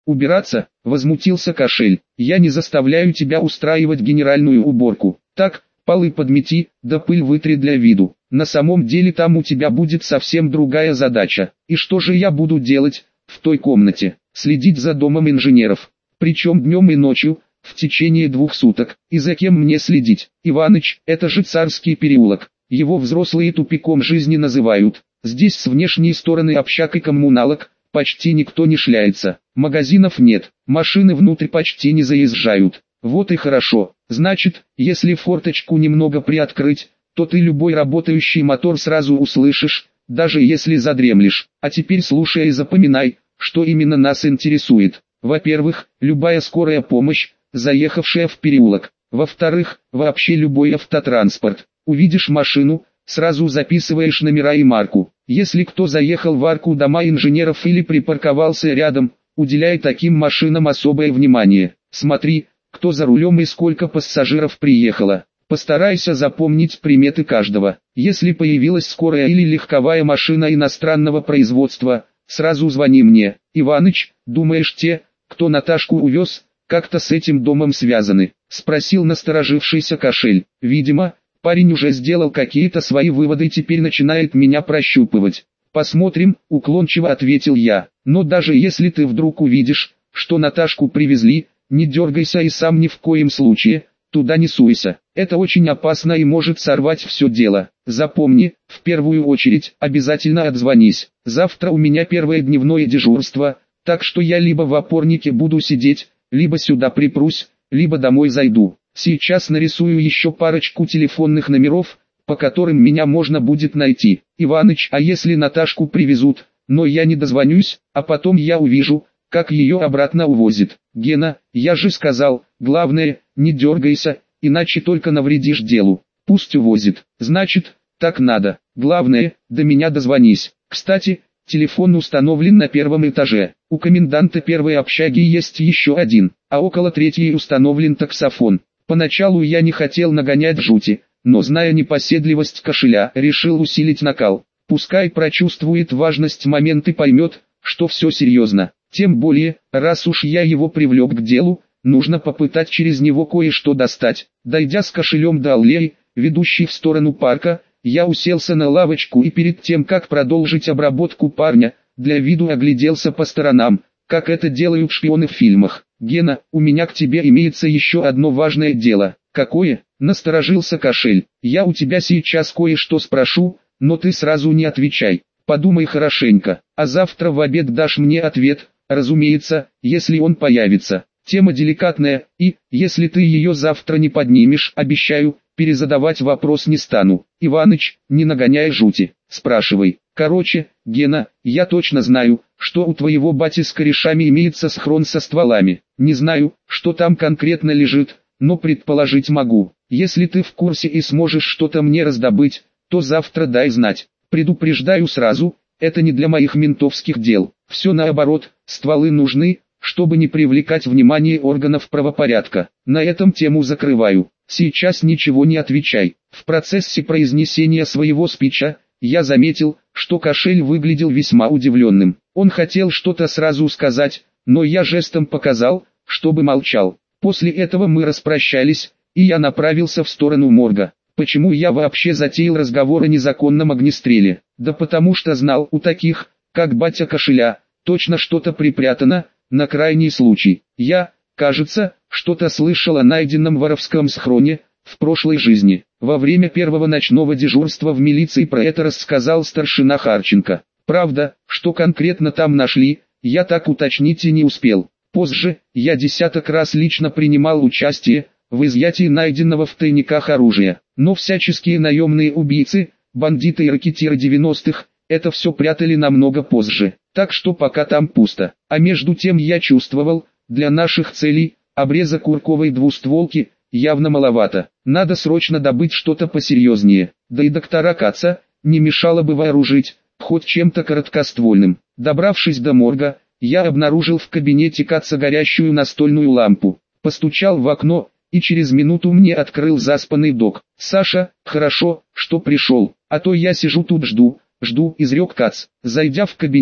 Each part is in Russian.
«Убираться?» – возмутился Кошель. «Я не заставляю тебя устраивать генеральную уборку. Так, полы подмети, да пыль вытри для виду. На самом деле там у тебя будет совсем другая задача. И что же я буду делать в той комнате? Следить за домом инженеров. Причем днем и ночью, в течение 2 суток. И за кем мне следить? Иваныч, это же Царский переулок. Его взрослые тупиком жизни называют. Здесь с внешней стороны общак и коммуналок, почти никто не шляется. Магазинов нет, машины внутрь почти не заезжают. Вот и хорошо. Значит, если форточку немного приоткрыть, то ты любой работающий мотор сразу услышишь, даже если задремлешь. А теперь слушай и запоминай, что именно нас интересует. Во-первых, любая скорая помощь, заехавшая в переулок. Во-вторых, вообще любой автотранспорт. Увидишь машину, сразу записываешь номера и марку. Если кто заехал в арку дома инженеров или припарковался рядом, уделяй таким машинам особое внимание. Смотри, кто за рулем и сколько пассажиров приехало. Постарайся запомнить приметы каждого. Если появилась скорая или легковая машина иностранного производства, сразу звони мне. Иваныч, думаешь те, кто Наташку увез, как-то с этим домом связаны? Спросил насторожившийся Кошель. Видимо, парень уже сделал какие-то свои выводы и теперь начинает меня прощупывать. Посмотрим, уклончиво ответил я. Но даже если ты вдруг увидишь, что Наташку привезли, не дергайся и сам ни в коем случае туда не суйся. Это очень опасно и может сорвать все дело. Запомни, в первую очередь обязательно отзвонись. Завтра у меня первое дневное дежурство, так что я либо в опорнике буду сидеть, либо сюда припрусь, либо домой зайду. Сейчас нарисую еще парочку телефонных номеров, по которым меня можно будет найти. Иваныч, а если Наташку привезут, но я не дозвонюсь, а потом я увижу, как ее обратно увозит? Гена, я же сказал, главное, не дергайся, иначе только навредишь делу. Пусть увозит. Значит, так надо. Главное, до меня дозвонись. Кстати, телефон установлен на 1-м этаже. У коменданта первой общаги есть еще один, а около 3-й установлен таксофон. Поначалу я не хотел нагонять жути, но зная непоседливость Кошеля, решил усилить накал. Пускай прочувствует важность момента и поймет, что все серьезно. Тем более, раз уж я его привлек к делу, нужно попытать через него кое-что достать. Дойдя с Кошелем до аллеи, ведущей в сторону парка, я уселся на лавочку и перед тем, как продолжить обработку парня, для виду огляделся по сторонам, как это делают шпионы в фильмах. «Гена, у меня к тебе имеется еще одно важное дело». «Какое?» – насторожился Кошель. «Я у тебя сейчас кое-что спрошу, но ты сразу не отвечай. Подумай хорошенько, а завтра в обед дашь мне ответ, разумеется, если он появится. Тема деликатная, и, если ты ее завтра не поднимешь, обещаю, перезадавать вопрос не стану. Иваныч, не нагоняй жути, спрашивай. Короче, Гена, я точно знаю, что у твоего бати с корешами имеется схрон со стволами. Не знаю, что там конкретно лежит, но предположить могу. Если ты в курсе и сможешь что-то мне раздобыть, то завтра дай знать. Предупреждаю сразу, это не для моих ментовских дел. Все наоборот, стволы нужны, чтобы не привлекать внимание органов правопорядка. На этом тему закрываю. Сейчас ничего не отвечай. В процессе произнесения своего спича, я заметил, что Кошель выглядел весьма удивленным. Он хотел что-то сразу сказать, но я жестом показал, чтобы молчал. После этого мы распрощались, и я направился в сторону морга. Почему я вообще затеял разговор о незаконном огнестреле? Да потому что знал, у таких, как батя Кошеля, точно что-то припрятано, на крайний случай. Я, кажется, что-то слышал о найденном воровском схроне в прошлой жизни. Во время первого ночного дежурства в милиции про это рассказал старшина Харченко. Правда, что конкретно там нашли, я так уточнить и не успел. Позже, я десяток раз лично принимал участие в изъятии найденного в тайниках оружия. Но всяческие наемные убийцы, бандиты и ракетиры 90-х, это все прятали намного позже. Так что пока там пусто. А между тем я чувствовал, для наших целей, обреза курковой двустволки явно маловато. Надо срочно добыть что-то посерьезнее. Да и доктора Каца не мешало бы вооружить, хоть чем-то короткоствольным. Добравшись до морга, я обнаружил в кабинете Каца горящую настольную лампу. Постучал в окно, и через минуту мне открыл заспанный док. «Саша, хорошо, что пришел, а то я сижу тут жду», изрек Кац. Зайдя в кабинет,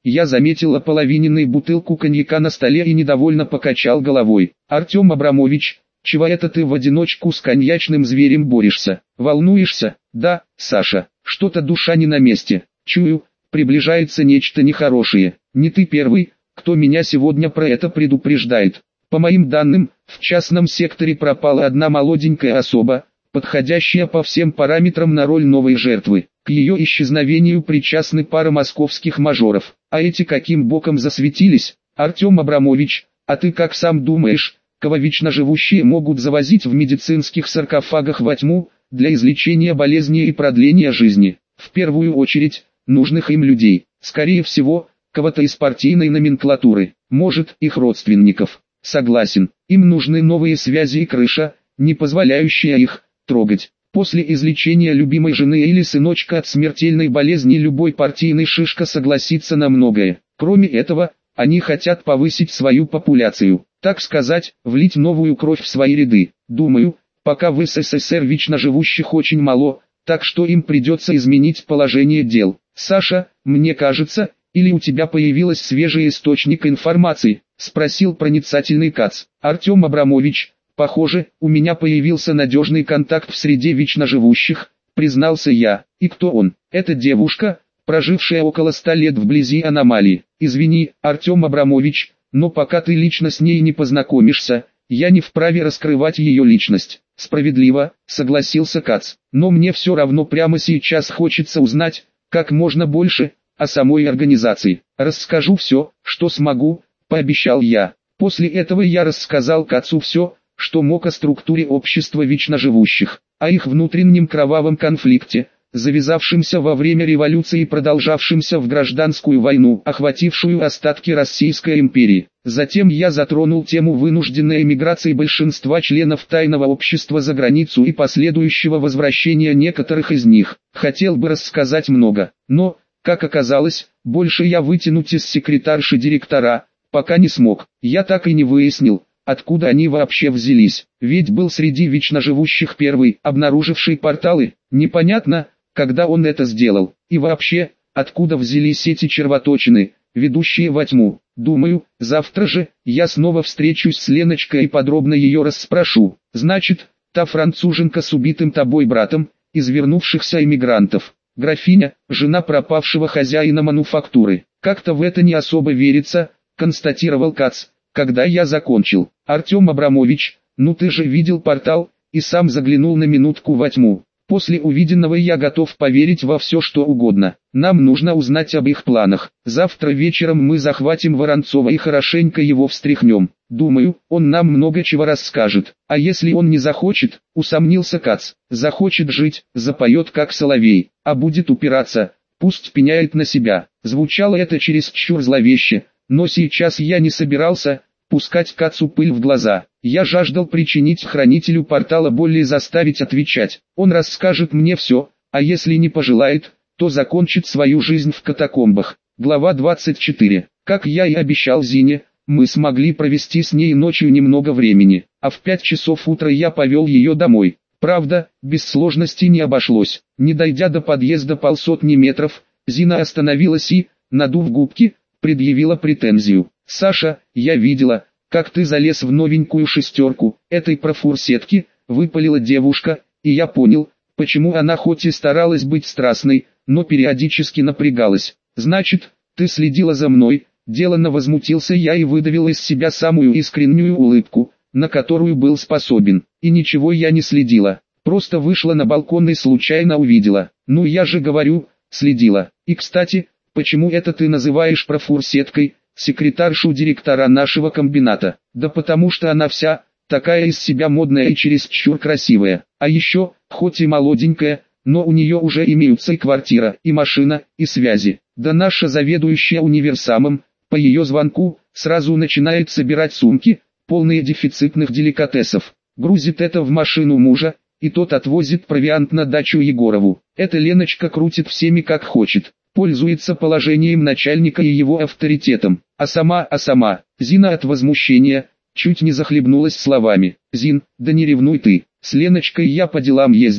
Я заметил ополовиненную бутылку коньяка на столе и недовольно покачал головой. «Артем Абрамович, чего это ты в одиночку с коньячным зверем борешься? Волнуешься?» «Да, Саша, что-то душа не на месте. Чую, приближается нечто нехорошее. Не ты первый, кто меня сегодня про это предупреждает. По моим данным, в частном секторе пропала одна молоденькая особа, подходящая по всем параметрам на роль новой жертвы. К ее исчезновению причастны пара московских мажоров. А эти каким боком засветились? Артем Абрамович, а ты как сам думаешь, кого вечно живущие могут завозить в медицинских саркофагах во тьму, для излечения болезней и продления жизни? В первую очередь, нужных им людей. Скорее всего, кого-то из партийной номенклатуры, может, их родственников. Согласен, им нужны новые связи и крыша, не позволяющая их трогать. После излечения любимой жены или сыночка от смертельной болезни любой партийный шишка согласится на многое. Кроме этого, они хотят повысить свою популяцию, так сказать, влить новую кровь в свои ряды. Думаю, пока в СССР вечно живущих очень мало, так что им придется изменить положение дел. Саша, мне кажется, или у тебя появилась свежий источник информации? Спросил проницательный Кац. Артем Абрамович, похоже, у меня появился надежный контакт в среде вечно живущих, признался я. И кто он? Это девушка, прожившая около 100 лет вблизи аномалии. Извини, Артем Абрамович, но пока ты лично с ней не познакомишься, я не вправе раскрывать ее личность. Справедливо, согласился Кац. Но мне все равно прямо сейчас хочется узнать, как можно больше, о самой организации. Расскажу все, что смогу, пообещал я. После этого я рассказал Кацу все, что мог о структуре общества вечно живущих, о их внутреннем кровавом конфликте, завязавшемся во время революции и продолжавшемся в гражданскую войну, охватившую остатки Российской империи. Затем я затронул тему вынужденной эмиграции большинства членов тайного общества за границу и последующего возвращения некоторых из них. Хотел бы рассказать много, но, как оказалось, больше я вытянуть из секретарши директора пока не смог. Я так и не выяснил, откуда они вообще взялись, ведь был среди вечно живущих первый, обнаруживший порталы. Непонятно, когда он это сделал, и вообще, откуда взялись эти червоточины, ведущие во тьму. Думаю, завтра же я снова встречусь с Леночкой и подробно ее расспрошу. Значит, та француженка с убитым тобой братом, из вернувшихся эмигрантов. Графиня, жена пропавшего хозяина мануфактуры. Как-то в это не особо верится, констатировал Кац, когда я закончил. Артем Абрамович, ну ты же видел портал, и сам заглянул на минутку во тьму. После увиденного я готов поверить во все что угодно. Нам нужно узнать об их планах. Завтра вечером мы захватим Воронцова и хорошенько его встряхнем. Думаю, он нам много чего расскажет. А если он не захочет, усомнился Кац, захочет жить, запоет как соловей, а будет упираться, пусть пеняет на себя. Звучало это чересчур зловеще, но сейчас я не собирался пускать Кацу пыль в глаза. Я жаждал причинить хранителю портала боль и заставить отвечать. Он расскажет мне все, а если не пожелает, то закончит свою жизнь в катакомбах. Глава 24. Как я и обещал Зине, мы смогли провести с ней ночью немного времени, а в 5 часов утра я повел ее домой. Правда, без сложностей не обошлось. Не дойдя до подъезда полсотни метров, Зина остановилась и, надув губки, предъявила претензию. «Саша, я видела, как ты залез в новенькую шестерку этой профурсетки», — выпалила девушка, и я понял, почему она хоть и старалась быть страстной, но периодически напрягалась. «Значит, ты следила за мной?» Деланно возмутился я и выдавил из себя самую искреннюю улыбку, на которую был способен. И ничего я не следила, просто вышла на балкон и случайно увидела. Ну я же говорю, следила. И кстати, почему это ты называешь профурсеткой секретаршу директора нашего комбината? Да потому что она вся такая из себя модная и чересчур красивая. А еще, хоть и молоденькая, но у нее уже имеются и квартира, и машина, и связи. Да наша заведующая универсамом, по ее звонку, сразу начинает собирать сумки, полные дефицитных деликатесов. Грузит это в машину мужа, и тот отвозит провиант на дачу Егорову. Эта Леночка крутит всеми как хочет, пользуется положением начальника и его авторитетом. А сама, Зина от возмущения, чуть не захлебнулась словами. «Зин, да не ревнуй ты, с Леночкой я по делам ездил.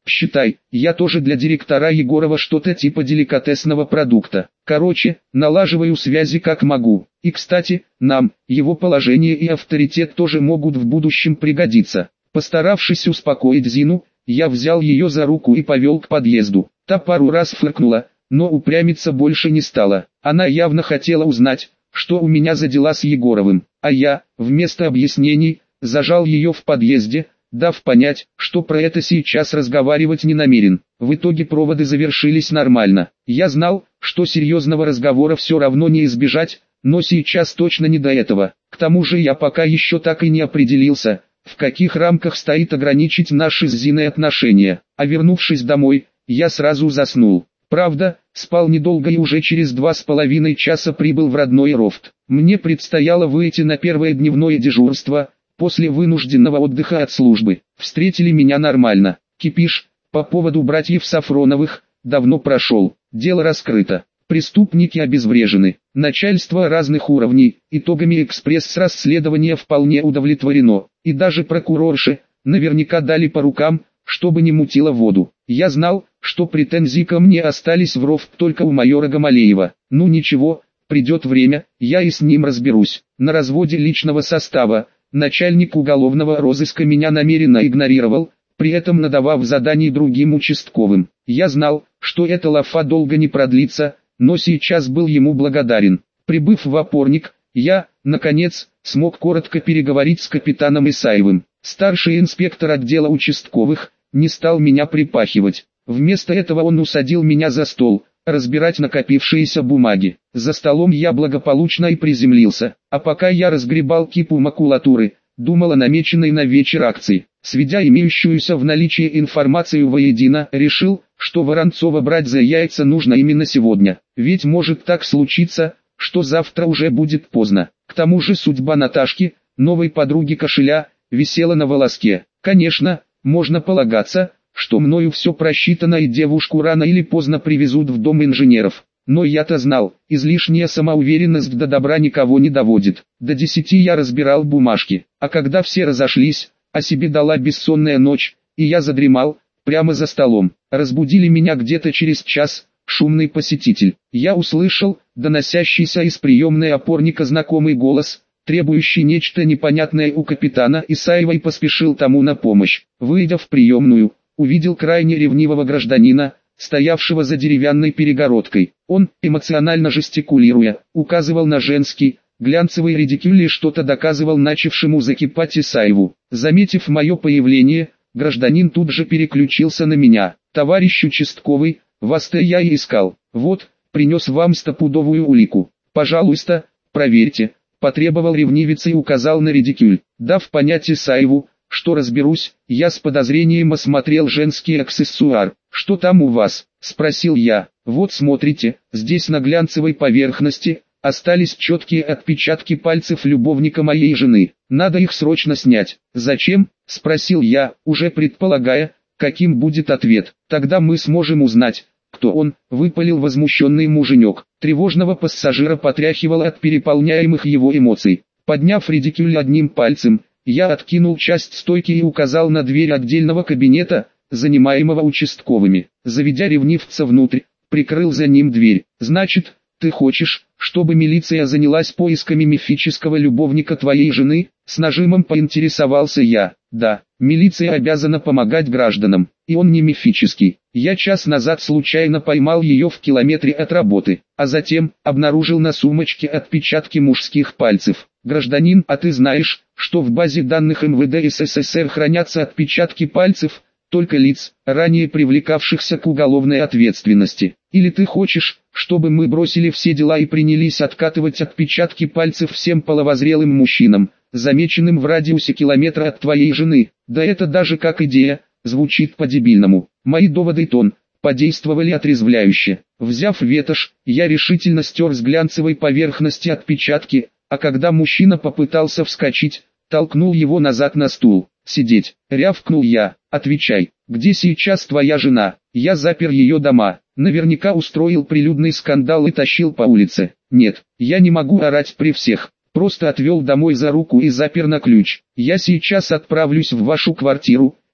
Считай, я тоже для директора Егорова что-то типа деликатесного продукта. Короче, налаживаю связи как могу. И кстати, нам, его положение и авторитет тоже могут в будущем пригодиться. Постаравшись успокоить Зину, я взял ее за руку и повел к подъезду. Та пару раз фыркнула, но упрямиться больше не стала. Она явно хотела узнать, что у меня за дела с Егоровым, а я, вместо объяснений, зажал ее в подъезде, дав понять, что про это сейчас разговаривать не намерен. В итоге проводы завершились нормально. Я знал, что серьезного разговора все равно не избежать, но сейчас точно не до этого. К тому же я пока еще так и не определился, в каких рамках стоит ограничить наши с Зиной отношения. А вернувшись домой, я сразу заснул. Правда, спал недолго и уже через 2,5 часа прибыл в родной Рофт. Мне предстояло выйти на первое дневное дежурство, после вынужденного отдыха от службы. Встретили меня нормально. Кипиш, по поводу братьев Сафроновых, давно прошел. Дело раскрыто. Преступники обезврежены. Начальство разных уровней, итогами экспресс-расследования вполне удовлетворено. И даже прокурорши, наверняка дали по рукам, чтобы не мутило воду. Я знал, что претензии ко мне остались в Рофт только у майора Гамалеева. Ну ничего, придет время, я и с ним разберусь. На разводе личного состава, начальник уголовного розыска меня намеренно игнорировал, при этом надавав заданий другим участковым. Я знал, что эта лафа долго не продлится, но сейчас был ему благодарен. Прибыв в опорник, я, наконец, смог коротко переговорить с капитаном Исаевым. Старший инспектор отдела участковых не стал меня припахивать. Вместо этого он усадил меня за стол, разбирать накопившиеся бумаги. За столом я благополучно и приземлился, а пока я разгребал кипу макулатуры, думал о намеченной на вечер акции. Сведя имеющуюся в наличии информацию воедино, решил, что Воронцова брать за яйца нужно именно сегодня. Ведь может так случиться, что завтра уже будет поздно. К тому же судьба Наташки, новой подруги кошеля, висела на волоске. Конечно, можно полагаться, что мною все просчитано и девушку рано или поздно привезут в дом инженеров. Но я-то знал, излишняя самоуверенность до добра никого не доводит. До 10 я разбирал бумажки, а когда все разошлись, о себе дала бессонная ночь, и я задремал, прямо за столом. Разбудили меня где-то через час, шумный посетитель. Я услышал, доносящийся из приемной опорника знакомый голос, требующий нечто непонятное у капитана Исаева, и поспешил тому на помощь. Выйдя в приемную, увидел крайне ревнивого гражданина, стоявшего за деревянной перегородкой. Он, эмоционально жестикулируя, указывал на женский, глянцевый редикюль и что-то доказывал начавшему закипать Исаеву. Заметив мое появление, гражданин тут же переключился на меня. «Товарищ участковый, вас-то я и искал. Вот, принес вам стопудовую улику. Пожалуйста, проверьте», — потребовал ревнивец и указал на редикюль. Дав понять Исаеву, что разберусь, я с подозрением осмотрел женский аксессуар. «Что там у вас?» — спросил я. «Вот смотрите, здесь на глянцевой поверхности остались четкие отпечатки пальцев любовника моей жены. Надо их срочно снять». «Зачем?» — спросил я, уже предполагая, каким будет ответ. «Тогда мы сможем узнать, кто он», — выпалил возмущенный муженек. Тревожного пассажира потряхивало от переполняемых его эмоций. Подняв редикюль одним пальцем, я откинул часть стойки и указал на дверь отдельного кабинета, занимаемого участковыми. Заведя ревнивца внутрь, прикрыл за ним дверь. «Значит, ты хочешь, чтобы милиция занялась поисками мифического любовника твоей жены?» С нажимом поинтересовался я. «Да, милиция обязана помогать гражданам, и он не мифический. Я час назад случайно поймал ее в километре от работы, а затем обнаружил на сумочке отпечатки мужских пальцев. Гражданин, а ты знаешь, что в базе данных МВД СССР хранятся отпечатки пальцев только лиц, ранее привлекавшихся к уголовной ответственности? Или ты хочешь, чтобы мы бросили все дела и принялись откатывать отпечатки пальцев всем половозрелым мужчинам, замеченным в радиусе километра от твоей жены?» Да это даже как идея, звучит по-дебильному. Мои доводы и тон подействовали отрезвляюще. Взяв ветошь, я решительно стер с глянцевой поверхности отпечатки, а когда мужчина попытался вскочить, толкнул его назад на стул. «Сидеть!» — рявкнул я. «Отвечай, где сейчас твоя жена?» Я запер ее дома, наверняка устроил прилюдный скандал и тащил по улице. Нет, я не могу орать при всех. Просто отвел домой за руку и запер на ключ. Я сейчас отправлюсь в вашу квартиру,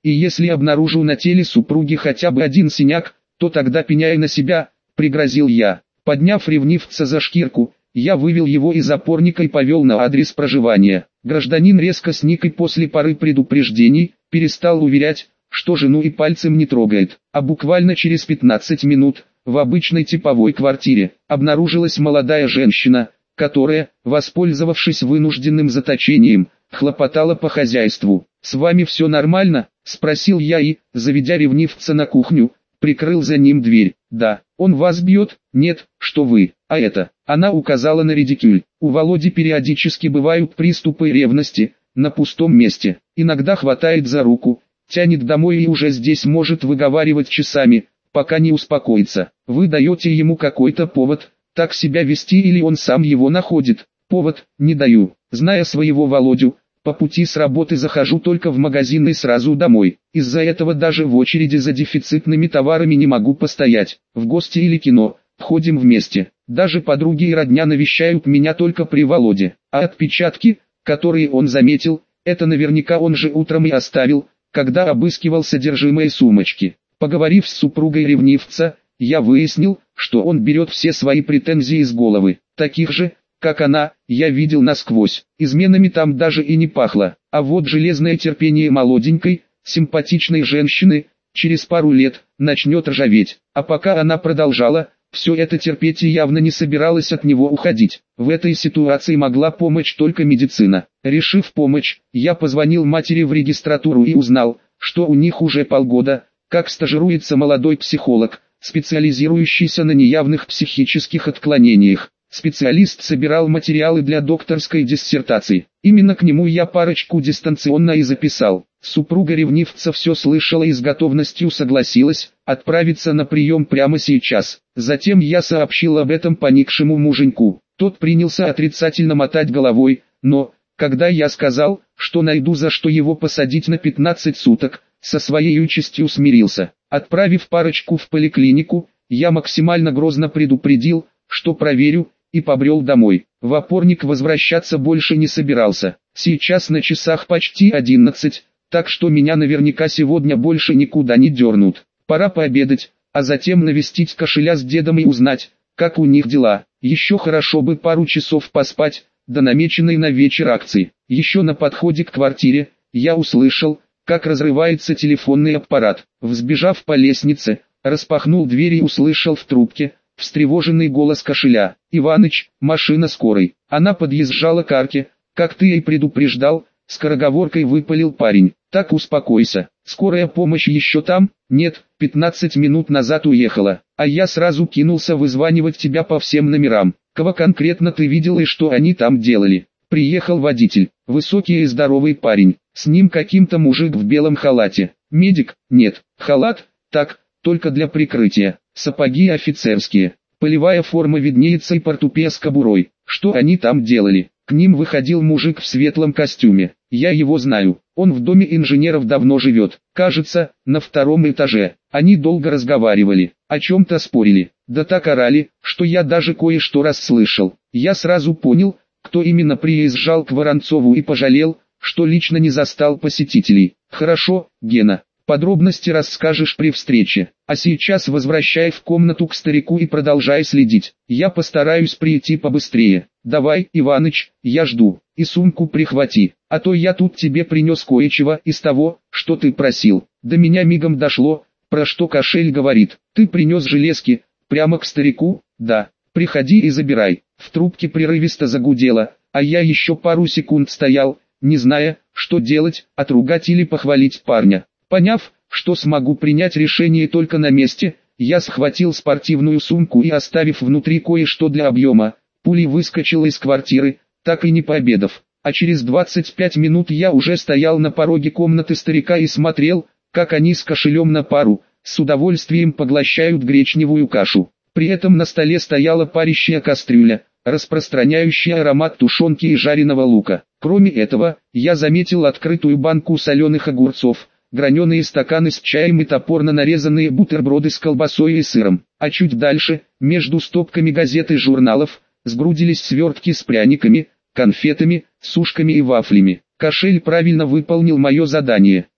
и если обнаружу на теле супруги хотя бы один синяк, то тогда пеняй на себя, пригрозил я. Подняв ревнивца за шкирку, я вывел его из опорника и повел на адрес проживания. Гражданин резко сник и после пары предупреждений, перестал уверять, что жену и пальцем не трогает. А буквально через 15 минут, в обычной типовой квартире, обнаружилась молодая женщина, которая, воспользовавшись вынужденным заточением, хлопотала по хозяйству. «С вами все нормально?» – спросил я и, заведя ревнивца на кухню, прикрыл за ним дверь. «Да, он вас бьет?» «Нет, что вы, а это?» Она указала на редикюль. «У Володи периодически бывают приступы ревности, на пустом месте. Иногда хватает за руку, тянет домой и уже здесь может выговаривать часами, пока не успокоится. Вы даете ему какой-то повод, так себя вести или он сам его находит?» «Повод не даю. Зная своего Володю, по пути с работы захожу только в магазин и сразу домой. Из-за этого даже в очереди за дефицитными товарами не могу постоять. В гости или кино ходим вместе. Даже подруги и родня навещают меня только при Володе. А отпечатки, которые он заметил, это наверняка он же утром и оставил, когда обыскивал содержимое сумочки». Поговорив с супругой ревнивца, я выяснил, что он берет все свои претензии из головы. Таких же, как она, я видел насквозь. Изменами там даже и не пахло. А вот железное терпение молоденькой, симпатичной женщины, через пару лет, начнет ржаветь. А пока она продолжала, все это терпеть и явно не собиралась от него уходить. В этой ситуации могла помочь только медицина. Решив помочь, я позвонил матери в регистратуру и узнал, что у них уже полгода, как стажируется молодой психолог, специализирующийся на неявных психических отклонениях. Специалист собирал материалы для докторской диссертации. Именно к нему я парочку дистанционно и записал. Супруга ревнивца все слышала и с готовностью согласилась отправиться на прием прямо сейчас. Затем я сообщил об этом поникшему муженьку. Тот принялся отрицательно мотать головой, но, когда я сказал, что найду за что его посадить на 15 суток, со своей участью смирился. Отправив парочку в поликлинику, я максимально грозно предупредил, что проверю, и побрел домой. В опорник возвращаться больше не собирался. Сейчас на часах почти 11, так что меня наверняка сегодня больше никуда не дернут. Пора пообедать, а затем навестить кошеля с дедом и узнать, как у них дела. Еще хорошо бы пару часов поспать, до намеченной на вечер акции. Еще на подходе к квартире, я услышал, как разрывается телефонный аппарат. Взбежав по лестнице, распахнул дверь и услышал в трубке встревоженный голос кошеля. «Иваныч, машина скорой». Она подъезжала к арке, как ты и предупреждал, скороговоркой выпалил парень. «Так успокойся. Скорая помощь еще там?» «Нет, 15 минут назад уехала. А я сразу кинулся вызванивать тебя по всем номерам. Кого конкретно ты видел и что они там делали?» Приехал водитель, высокий и здоровый парень. С ним каким-то мужик в белом халате. Медик? Нет. Халат? Так, только для прикрытия. Сапоги офицерские. Полевая форма виднеется и портупея с кобурой. Что они там делали? К ним выходил мужик в светлом костюме. Я его знаю. Он в доме инженеров давно живет. Кажется, на 2-м этаже. Они долго разговаривали. О чем-то спорили. Да так орали, что я даже кое-что расслышал. Я сразу понял, кто именно приезжал к Воронцову и пожалел, что лично не застал посетителей. Хорошо, Гена. Подробности расскажешь при встрече. А сейчас возвращай в комнату к старику и продолжай следить. Я постараюсь прийти побыстрее. Давай, Иваныч, я жду. И сумку прихвати. А то я тут тебе принес кое-чего из того, что ты просил. До меня мигом дошло, про что кошель говорит. Ты принес железки, прямо к старику? Да. Приходи и забирай. В трубке прерывисто загудело, а я еще пару секунд стоял, не зная, что делать, отругать или похвалить парня. Поняв, что смогу принять решение только на месте, я схватил спортивную сумку и, оставив внутри кое-что для объема, пулей выскочил из квартиры, так и не пообедав. А через 25 минут я уже стоял на пороге комнаты старика и смотрел, как они с кошелем на пару, с удовольствием поглощают гречневую кашу. При этом на столе стояла парящая кастрюля, распространяющая аромат тушенки и жареного лука. Кроме этого, я заметил открытую банку соленых огурцов, граненые стаканы с чаем и топорно нарезанные бутерброды с колбасой и сыром. А чуть дальше, между стопками газет и журналов, сгрудились свертки с пряниками, конфетами, сушками и вафлями. Кошель правильно выполнил мое задание.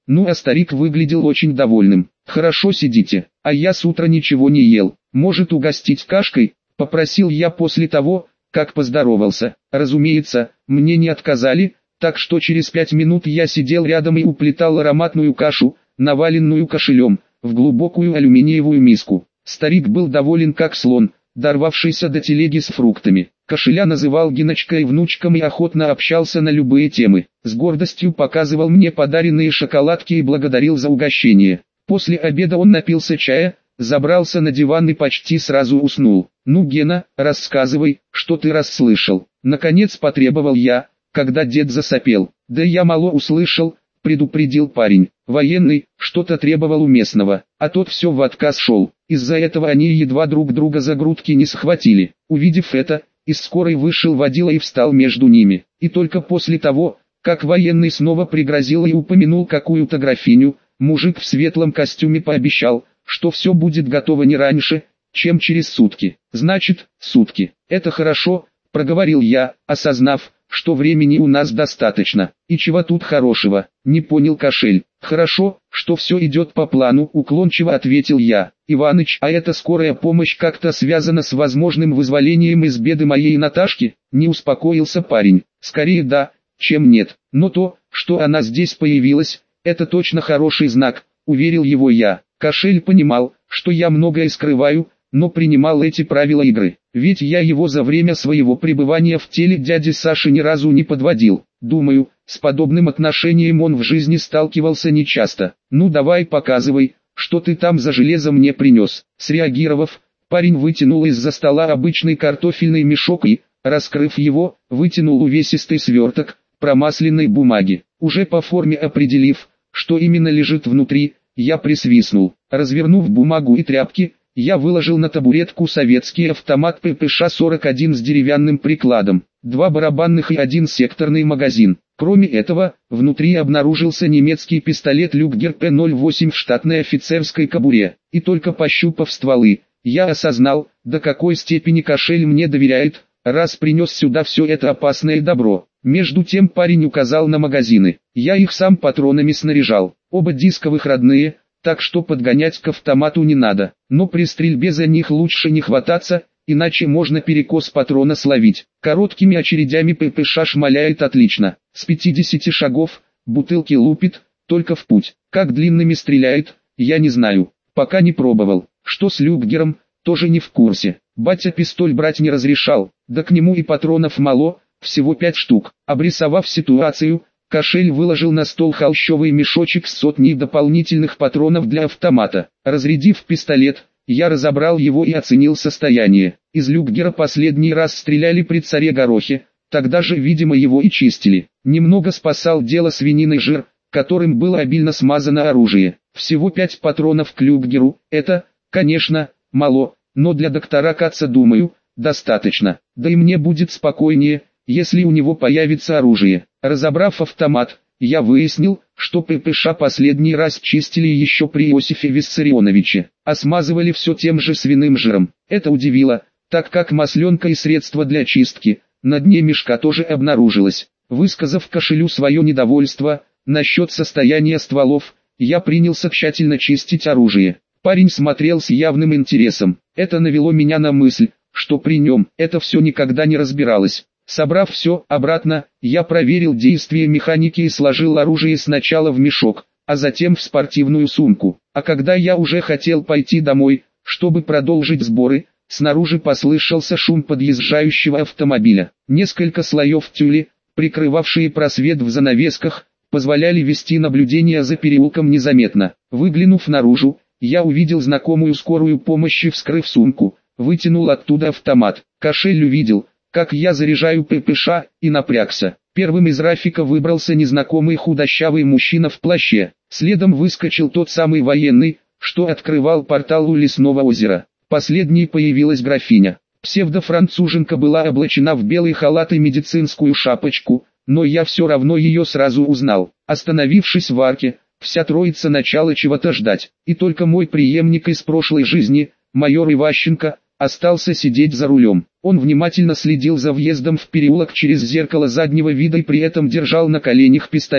Ну а старик выглядел очень довольным. «Хорошо сидите, а я с утра ничего не ел. Может угостить кашкой?» – попросил я после того, как поздоровался. Разумеется, мне не отказали, так что через 5 минут я сидел рядом и уплетал ароматную кашу, наваленную кошелем, в глубокую алюминиевую миску. Старик был доволен как слон, дорвавшийся до телеги с фруктами. Кошеля называл Геночкой внучком и охотно общался на любые темы. С гордостью показывал мне подаренные шоколадки и благодарил за угощение. После обеда он напился чая, забрался на диван и почти сразу уснул. «Ну, Гена, рассказывай, что ты расслышал?» Наконец потребовал я, когда дед засопел. «Да я мало услышал», — предупредил парень. Военный что-то требовал у местного, а тот все в отказ шел. Из-за этого они едва друг друга за грудки не схватили. Увидев это, из скорой вышел водила и встал между ними. И только после того, как военный снова пригрозил и упомянул какую-то графиню, мужик в светлом костюме пообещал, что все будет готово не раньше, чем через сутки. «Значит, сутки. Это хорошо», — проговорил я, осознав, что времени у нас достаточно. «И чего тут хорошего?» — не понял Кошель. «Хорошо, что все идет по плану», — уклончиво ответил я. «Иваныч, а эта скорая помощь как-то связана с возможным вызволением из беды моей Наташки?» — не успокоился парень. «Скорее да, чем нет. Но то, что она здесь появилась, это точно хороший знак», — уверил его я. Кошель понимал, что я многое скрываю, но принимал эти правила игры. Ведь я его за время своего пребывания в теле дяди Саши ни разу не подводил. Думаю, с подобным отношением он в жизни сталкивался нечасто. «Ну давай показывай, что ты там за железо мне принес». Среагировав, парень вытянул из-за стола обычный картофельный мешок и, раскрыв его, вытянул увесистый сверток промасленной бумаги. Уже по форме определив, что именно лежит внутри, я присвистнул. Развернув бумагу и тряпки, я выложил на табуретку советский автомат ППШ-41 с деревянным прикладом, 2 барабанных и 1 секторный магазин. Кроме этого, внутри обнаружился немецкий пистолет Люггер П-08 в штатной офицерской кобуре. И только пощупав стволы, я осознал, до какой степени Кошель мне доверяет, раз принес сюда все это опасное добро. Между тем парень указал на магазины. Я их сам патронами снаряжал. Оба дисковых родные, так что подгонять к автомату не надо. Но при стрельбе за них лучше не хвататься, иначе можно перекос патрона словить. Короткими очередями ППШ шмаляет отлично. С 50 шагов, бутылки лупит, только в путь. Как длинными стреляет, я не знаю. Пока не пробовал. Что с Люггером, тоже не в курсе. Батя пистоль брать не разрешал, да к нему и патронов мало, всего 5 штук. Обрисовав ситуацию, Кошель выложил на стол холщовый мешочек с сотней дополнительных патронов для автомата. Разрядив пистолет, я разобрал его и оценил состояние. Из Люггера последний раз стреляли при царе Горохе, тогда же, видимо, его и чистили. Немного спасал дело свининый жир, которым было обильно смазано оружие. Всего 5 патронов к Люггеру, это, конечно, мало, но для доктора Каца, думаю, достаточно. Да и мне будет спокойнее, если у него появится оружие. Разобрав автомат, я выяснил, что ППШ последний раз чистили еще при Иосифе Виссарионовиче, а смазывали все тем же свиным жиром. Это удивило, так как масленка и средства для чистки на дне мешка тоже обнаружилось. Высказав Кошелю свое недовольство насчет состояния стволов, я принялся тщательно чистить оружие. Парень смотрел с явным интересом. Это навело меня на мысль, что при нем это все никогда не разбиралось. Собрав все обратно, я проверил действие механики и сложил оружие сначала в мешок, а затем в спортивную сумку. А когда я уже хотел пойти домой, чтобы продолжить сборы, снаружи послышался шум подъезжающего автомобиля. Несколько слоев тюли, прикрывавшие просвет в занавесках, позволяли вести наблюдение за переулком незаметно. Выглянув наружу, я увидел знакомую скорую помощь и, вскрыв сумку, вытянул оттуда автомат. Кошель увидел, как я заряжаю ППШ, и напрягся. Первым из Рафика выбрался незнакомый худощавый мужчина в плаще. Следом выскочил тот самый военный, что открывал портал у лесного озера. Последней появилась графиня. Псевдо-француженка была облачена в белый халат и медицинскую шапочку, но я все равно ее сразу узнал. Остановившись в арке, вся троица начала чего-то ждать. И только мой преемник из прошлой жизни, майор Иващенко, остался сидеть за рулем. Он внимательно следил за въездом в переулок через зеркало заднего вида и при этом держал на коленях пистолет.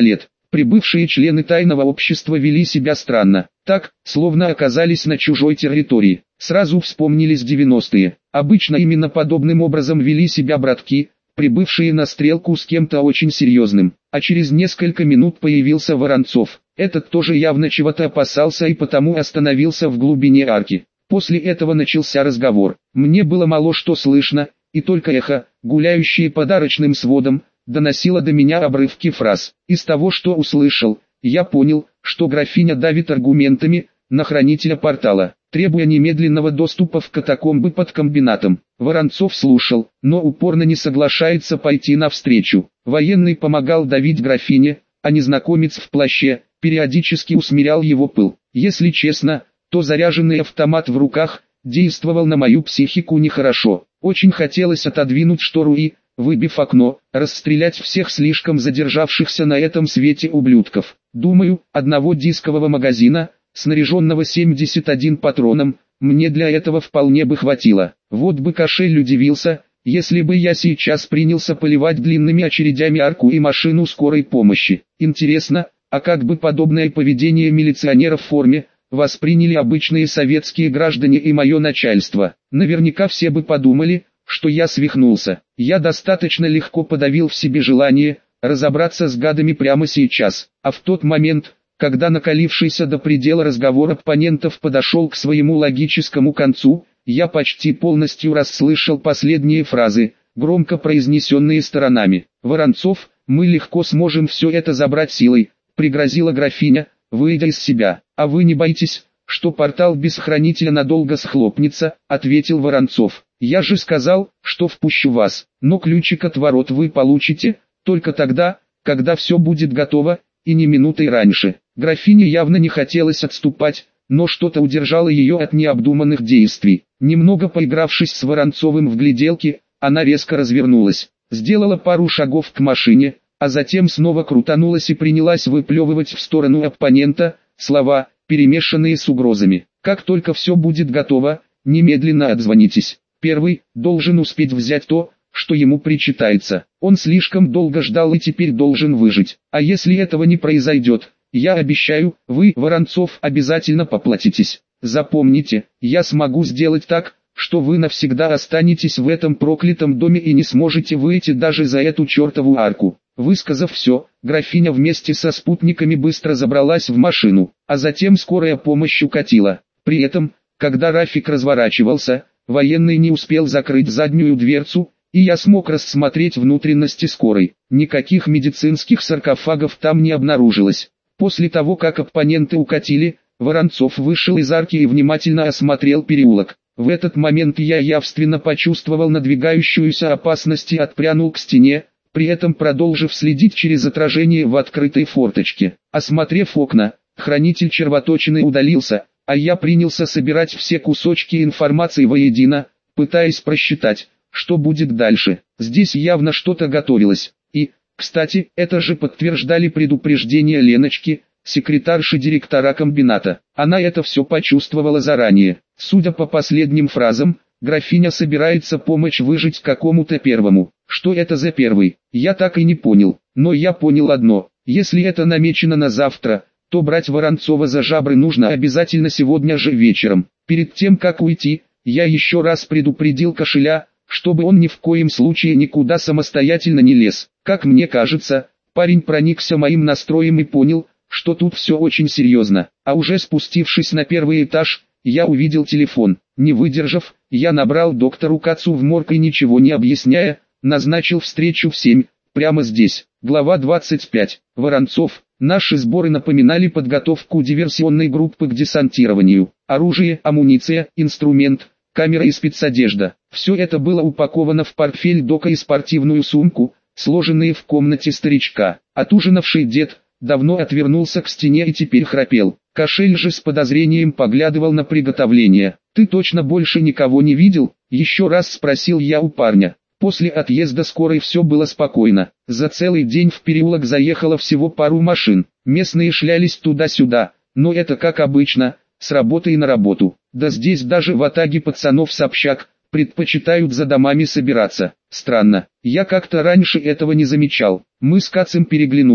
Прибывшие члены тайного общества вели себя странно, так, словно оказались на чужой территории. Сразу вспомнились 90-е. Обычно именно подобным образом вели себя братки, прибывшие на стрелку с кем-то очень серьезным. А через несколько минут появился Воронцов. Этот тоже явно чего-то опасался и потому остановился в глубине арки. После этого начался разговор. Мне было мало что слышно, и только эхо, гуляющее под арочным сводом, доносило до меня обрывки фраз. Из того, что услышал, я понял, что графиня давит аргументами на хранителя портала, требуя немедленного доступа в катакомбы под комбинатом. Воронцов слушал, но упорно не соглашается пойти навстречу. Военный помогал давить графине, а незнакомец в плаще периодически усмирял его пыл. Если честно, то заряженный автомат в руках действовал на мою психику нехорошо. Очень хотелось отодвинуть штору и, выбив окно, расстрелять всех слишком задержавшихся на этом свете ублюдков. Думаю, одного дискового магазина, снаряженного 71 патроном, мне для этого вполне бы хватило. Вот бы кошель удивился, если бы я сейчас принялся поливать длинными очередями арку и машину скорой помощи. Интересно, а как бы подобное поведение милиционера в форме восприняли обычные советские граждане и мое начальство? Наверняка все бы подумали, что я свихнулся. Я достаточно легко подавил в себе желание разобраться с гадами прямо сейчас, а в тот момент, когда накалившийся до предела разговор оппонентов подошел к своему логическому концу, я почти полностью расслышал последние фразы, громко произнесенные сторонами. «Воронцов, мы легко сможем все это забрать силой», — пригрозила графиня, выйдя из себя. «А вы не боитесь, что портал без хранителя надолго схлопнется?» — ответил Воронцов. «Я же сказал, что впущу вас, но ключик от ворот вы получите только тогда, когда все будет готово, и не минутой раньше». Графине явно не хотелось отступать, но что-то удержало ее от необдуманных действий. Немного поигравшись с Воронцовым в гляделки, она резко развернулась, сделала пару шагов к машине, а затем снова крутанулась и принялась выплевывать в сторону оппонента слова, перемешанные с угрозами. «Как только все будет готово, немедленно отзвонитесь. Первый должен успеть взять то, что ему причитается. Он слишком долго ждал и теперь должен выжить. А если этого не произойдет, я обещаю, вы, Воронцов, обязательно поплатитесь. Запомните, я смогу сделать так, что вы навсегда останетесь в этом проклятом доме и не сможете выйти даже за эту чертову арку». Высказав все, графиня вместе со спутниками быстро забралась в машину, а затем скорая помощь укатила. При этом, когда Рафик разворачивался, военный не успел закрыть заднюю дверцу, и я смог рассмотреть внутренности скорой. Никаких медицинских саркофагов там не обнаружилось. После того, как оппоненты укатили, Воронцов вышел из арки и внимательно осмотрел переулок. В этот момент я явственно почувствовал надвигающуюся опасность и отпрянул к стене, при этом продолжив следить через отражение в открытой форточке. Осмотрев окна, хранитель червоточины удалился, а я принялся собирать все кусочки информации воедино, пытаясь просчитать, что будет дальше. Здесь явно что-то готовилось. И, кстати, это же подтверждали предупреждения Леночки, секретарши директора комбината. Она это все почувствовала заранее. Судя по последним фразам, графиня собирается помочь выжить какому-то первому. Что это за первый, я так и не понял. Но я понял одно: если это намечено на завтра, то брать Воронцова за жабры нужно обязательно сегодня же вечером. Перед тем как уйти, я еще раз предупредил кошеля, чтобы он ни в коем случае никуда самостоятельно не лез. Как мне кажется, парень проникся моим настроем и понял, что тут все очень серьезно. А уже спустившись на первый этаж, я увидел телефон. Не выдержав, я набрал доктору Кацу в морг и, ничего не объясняя, назначил встречу в 7, прямо здесь. Глава 25. Воронцов. Наши сборы напоминали подготовку диверсионной группы к десантированию. Оружие, амуниция, инструмент, камера и спецодежда. Все это было упаковано в портфель Дока и спортивную сумку, сложенные в комнате старичка. Отужинавший дед давно отвернулся к стене и теперь храпел. Кошель же с подозрением поглядывал на приготовление. «Ты точно больше никого не видел?» — еще раз спросил я у парня. После отъезда скорой все было спокойно. За целый день в переулок заехало всего пару машин. Местные шлялись туда-сюда, но это как обычно, с работы и на работу. Да здесь даже в атаге пацанов с общак предпочитают за домами собираться. Странно, я как-то раньше этого не замечал. Мы с Кацем переглянулись.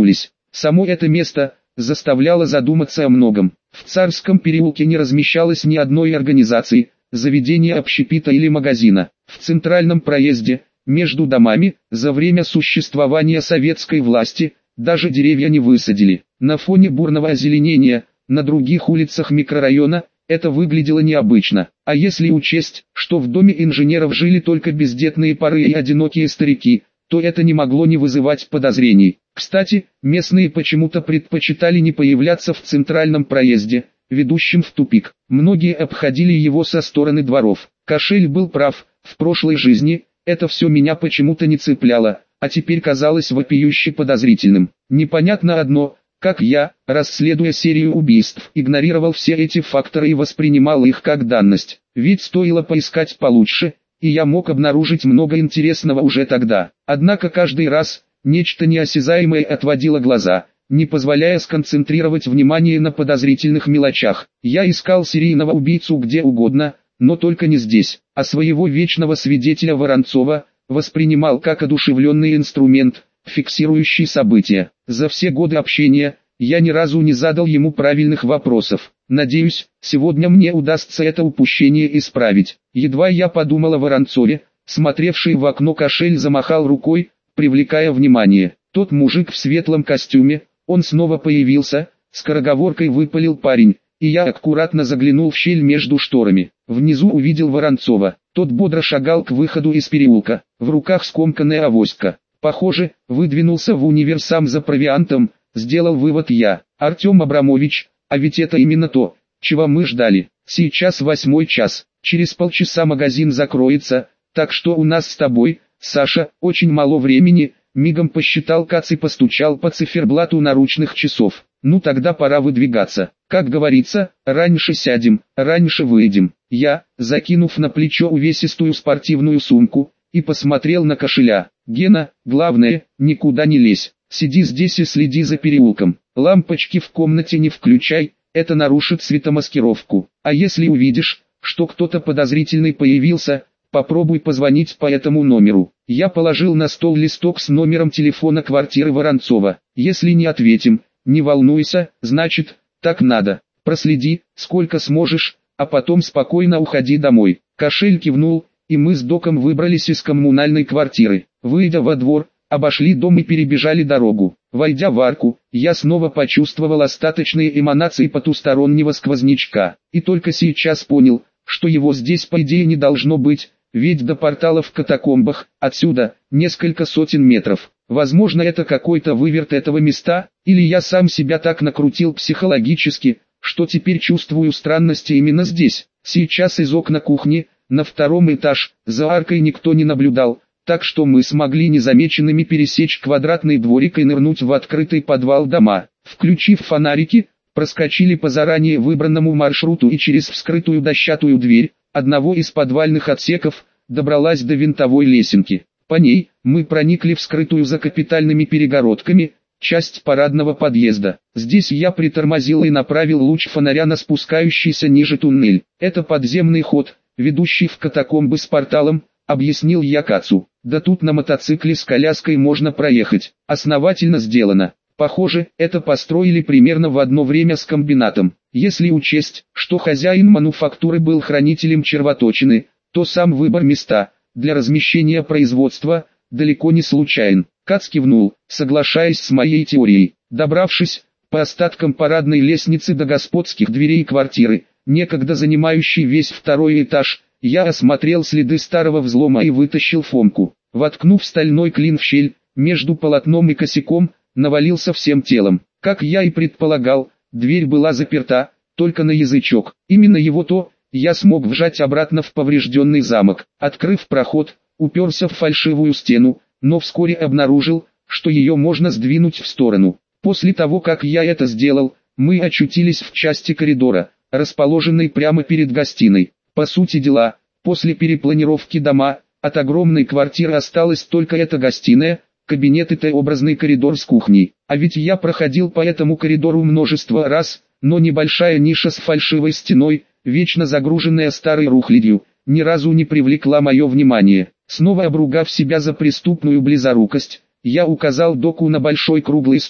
Само это место заставляло задуматься о многом. В Царском переулке не размещалось ни одной организации, заведения общепита или магазина. В центральном проезде, между домами, за время существования советской власти, даже деревья не высадили. На фоне бурного озеленения, на других улицах микрорайона, это выглядело необычно. А если учесть, что в доме инженеров жили только бездетные пары и одинокие старики, то это не могло не вызывать подозрений. Кстати, местные почему-то предпочитали не появляться в центральном проезде, ведущем в тупик. Многие обходили его со стороны дворов. Кошель был прав, в прошлой жизни это все меня почему-то не цепляло, а теперь казалось вопиюще подозрительным. Непонятно одно, как я, расследуя серию убийств, игнорировал все эти факторы и воспринимал их как данность. Ведь стоило поискать получше, и я мог обнаружить много интересного уже тогда. Однако каждый раз нечто неосязаемое отводило глаза, не позволяя сконцентрировать внимание на подозрительных мелочах. Я искал серийного убийцу где угодно, но только не здесь, а своего вечного свидетеля Воронцова воспринимал как одушевленный инструмент, фиксирующий события. За все годы общения я ни разу не задал ему правильных вопросов. Надеюсь, сегодня мне удастся это упущение исправить. Едва я подумал о Воронцове, смотревший в окно Кошель замахал рукой, привлекая внимание. Тот мужик в светлом костюме, он снова появился, скороговоркой выпалил парень, и я аккуратно заглянул в щель между шторами. Внизу увидел Воронцова. Тот бодро шагал к выходу из переулка, в руках скомканная авоська. Похоже, выдвинулся в универсам за провиантом, сделал вывод я. Артем Абрамович, а ведь это именно то, чего мы ждали. Сейчас 8 час, через полчаса магазин закроется, так что у нас с тобой, Саша, очень мало времени. Мигом посчитал Кац и постучал по циферблату наручных часов. Ну тогда пора выдвигаться. Как говорится, раньше сядем, раньше выйдем. Я, закинув на плечо увесистую спортивную сумку, и посмотрел на Кошеля. Гена, главное, никуда не лезь. Сиди здесь и следи за переулком. Лампочки в комнате не включай, это нарушит светомаскировку. А если увидишь, что кто-то подозрительный появился, попробуй позвонить по этому номеру. Я положил на стол листок с номером телефона квартиры Воронцова. Если не ответим, не волнуйся, значит, так надо. Проследи, сколько сможешь, а потом спокойно уходи домой. Кошель кивнул, и мы с Доком выбрались из коммунальной квартиры. Выйдя во двор, обошли дом и перебежали дорогу. Войдя в арку, я снова почувствовал остаточные эманации потустороннего сквознячка. И только сейчас понял, что его здесь по идее не должно быть, ведь до портала в катакомбах, отсюда, несколько сотен метров. Возможно, это какой-то выверт этого места, или я сам себя так накрутил психологически, что теперь чувствую странности именно здесь. Сейчас из окна кухни, на 2-м этаж, за аркой никто не наблюдал, так что мы смогли незамеченными пересечь квадратный дворик и нырнуть в открытый подвал дома. Включив фонарики, проскочили по заранее выбранному маршруту и через вскрытую дощатую дверь одного из подвальных отсеков добралась до винтовой лесенки. По ней мы проникли в скрытую за капитальными перегородками часть парадного подъезда. Здесь я притормозил и направил луч фонаря на спускающийся ниже туннель. Это подземный ход, ведущий в катакомбы с порталом, объяснил я Кацу. Да тут на мотоцикле с коляской можно проехать. Основательно сделано. Похоже, это построили примерно в одно время с комбинатом. Если учесть, что хозяин мануфактуры был хранителем червоточины, то сам выбор места для размещения производства далеко не случайен. Кац кивнул, соглашаясь с моей теорией. Добравшись по остаткам парадной лестницы до господских дверей квартиры, некогда занимающей весь 2-й этаж, я осмотрел следы старого взлома и вытащил Фомку. Воткнув стальной клин в щель, между полотном и косяком, навалился всем телом. Как я и предполагал, дверь была заперта, только на язычок. Именно его-то я смог вжать обратно в поврежденный замок. Открыв проход, уперся в фальшивую стену, но вскоре обнаружил, что ее можно сдвинуть в сторону. После того, как я это сделал, мы очутились в части коридора, расположенной прямо перед гостиной. По сути дела, после перепланировки дома, от огромной квартиры осталась только эта гостиная, кабинет и Т-образный коридор с кухней. А ведь я проходил по этому коридору множество раз, но небольшая ниша с фальшивой стеной, вечно загруженная старой рухлядью, ни разу не привлекла мое внимание. Снова обругав себя за преступную близорукость, я указал Доку на большой круглый стол,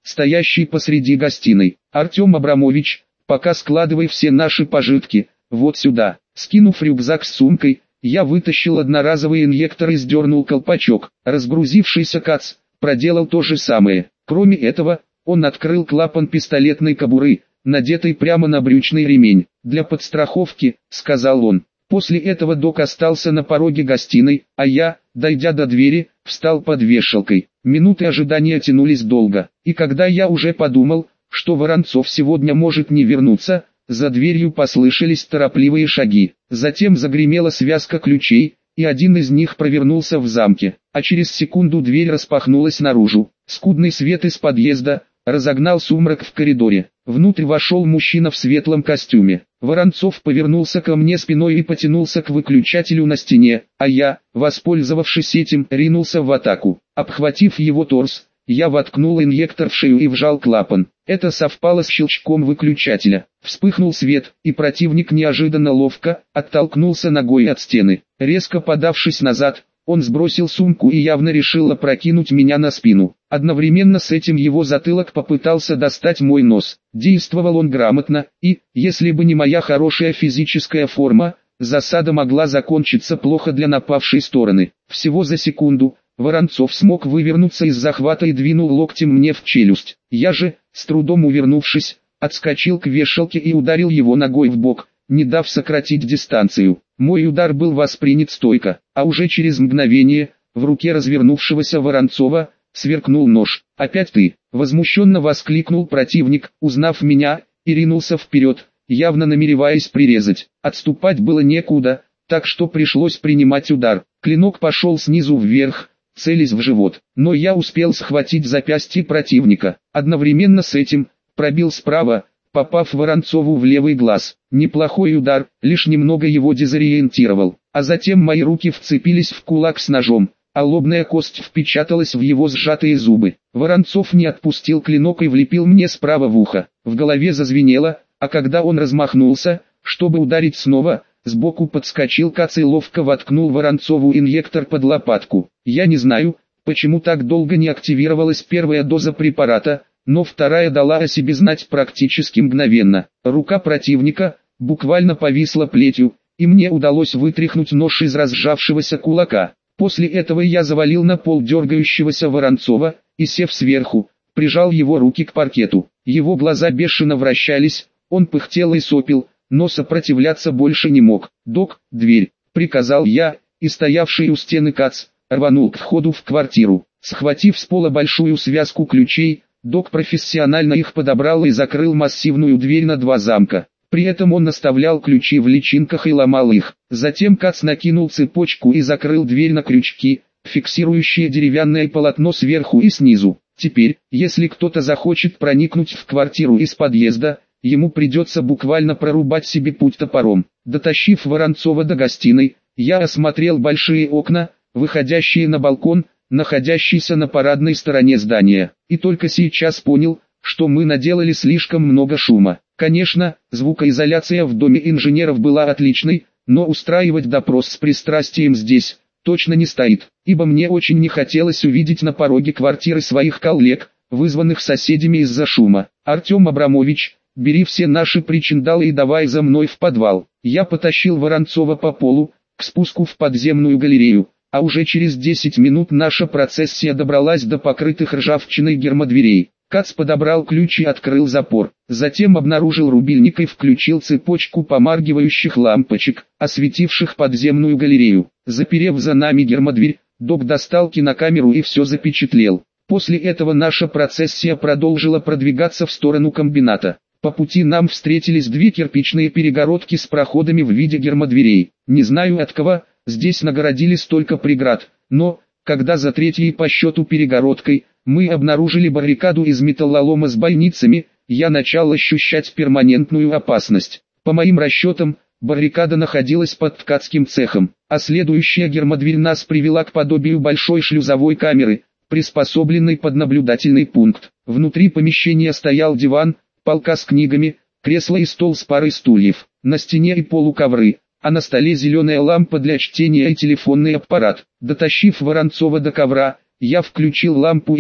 стоящий посреди гостиной. «Артем Абрамович, пока складывай все наши пожитки, вот сюда». Скинув рюкзак с сумкой, я вытащил одноразовый инъектор и сдернул колпачок. Разгрузившийся Кац проделал то же самое. Кроме этого, он открыл клапан пистолетной кобуры, надетой прямо на брючный ремень. «Для подстраховки», — сказал он. После этого док остался на пороге гостиной, а я, дойдя до двери, встал под вешалкой. Минуты ожидания тянулись долго, и когда я уже подумал, что Воронцов сегодня может не вернуться, за дверью послышались торопливые шаги. Затем загремела связка ключей, и один из них провернулся в замке, а через секунду дверь распахнулась наружу. Скудный свет из подъезда разогнал сумрак в коридоре. Внутрь вошел мужчина в светлом костюме. Воронцов повернулся ко мне спиной и потянулся к выключателю на стене, а я, воспользовавшись этим, ринулся в атаку. Обхватив его торс, я воткнул инъектор в шею и вжал клапан. Это совпало с щелчком выключателя. Вспыхнул свет, и противник неожиданно ловко оттолкнулся ногой от стены. Резко подавшись назад, он сбросил сумку и явно решил опрокинуть меня на спину. Одновременно с этим его затылок попытался достать мой нос. Действовал он грамотно, и, если бы не моя хорошая физическая форма, засада могла закончиться плохо для напавшей стороны. Всего за секунду Воронцов смог вывернуться из захвата и двинул локтем мне в челюсть. Я же, с трудом увернувшись, отскочил к вешалке и ударил его ногой в бок, не дав сократить дистанцию. Мой удар был воспринят стойко, а уже через мгновение, в руке развернувшегося Воронцова, сверкнул нож. «Опять ты!» — возмущенно воскликнул противник, узнав меня, и ринулся вперед, явно намереваясь прирезать. Отступать было некуда, так что пришлось принимать удар. Клинок пошел снизу вверх, целясь в живот, но я успел схватить запястье противника. Одновременно с этим, пробил справа, попав Воронцову в левый глаз. Неплохой удар, лишь немного его дезориентировал, а затем мои руки вцепились в кулак с ножом, а лобная кость впечаталась в его сжатые зубы. Воронцов не отпустил клинок и влепил мне справа в ухо. В голове зазвенело, а когда он размахнулся, чтобы ударить снова, сбоку подскочил Кац и ловко воткнул Воронцову инъектор под лопатку. Я не знаю, почему так долго не активировалась первая доза препарата, но вторая дала о себе знать практически мгновенно. Рука противника буквально повисла плетью, и мне удалось вытряхнуть нож из разжавшегося кулака. После этого я завалил на пол дергающегося Воронцова, и сев сверху, прижал его руки к паркету. Его глаза бешено вращались, он пыхтел и сопел, но сопротивляться больше не мог. «Док, дверь!» — приказал я, и стоявший у стены Кац рванул к входу в квартиру. Схватив с пола большую связку ключей, док профессионально их подобрал и закрыл массивную дверь на 2 замка. При этом он наставлял ключи в личинках и ломал их. Затем Кац накинул цепочку и закрыл дверь на крючки, фиксирующие деревянное полотно сверху и снизу. Теперь, если кто-то захочет проникнуть в квартиру из подъезда, ему придется буквально прорубать себе путь топором. Дотащив Воронцова до гостиной, я осмотрел большие окна, выходящие на балкон, находящийся на парадной стороне здания, и только сейчас понял, что мы наделали слишком много шума. Конечно, звукоизоляция в доме инженеров была отличной, но устраивать допрос с пристрастием здесь точно не стоит, ибо мне очень не хотелось увидеть на пороге квартиры своих коллег, вызванных соседями из-за шума. «Артем Абрамович, бери все наши причиндалы и давай за мной в подвал». Я потащил Воронцова по полу, к спуску в подземную галерею, а уже через 10 минут наша процессия добралась до покрытых ржавчиной гермодверей. Кац подобрал ключ и открыл запор, затем обнаружил рубильник и включил цепочку помаргивающих лампочек, осветивших подземную галерею. Заперев за нами гермодверь, док достал кинокамеру и все запечатлел. После этого наша процессия продолжила продвигаться в сторону комбината. По пути нам встретились 2 кирпичные перегородки с проходами в виде гермодверей. Не знаю от кого здесь нагородили столько преград, но, когда за 3-й по счету перегородкой, мы обнаружили баррикаду из металлолома с бойницами, я начал ощущать перманентную опасность. По моим расчетам, баррикада находилась под ткацким цехом, а следующая гермодверь нас привела к подобию большой шлюзовой камеры, приспособленной под наблюдательный пункт. Внутри помещения стоял диван, полка с книгами, кресло и стол с парой стульев, на стене и полу ковры, а на столе зеленая лампа для чтения и телефонный аппарат. Дотащив Воронцова до ковра, я включил лампу и,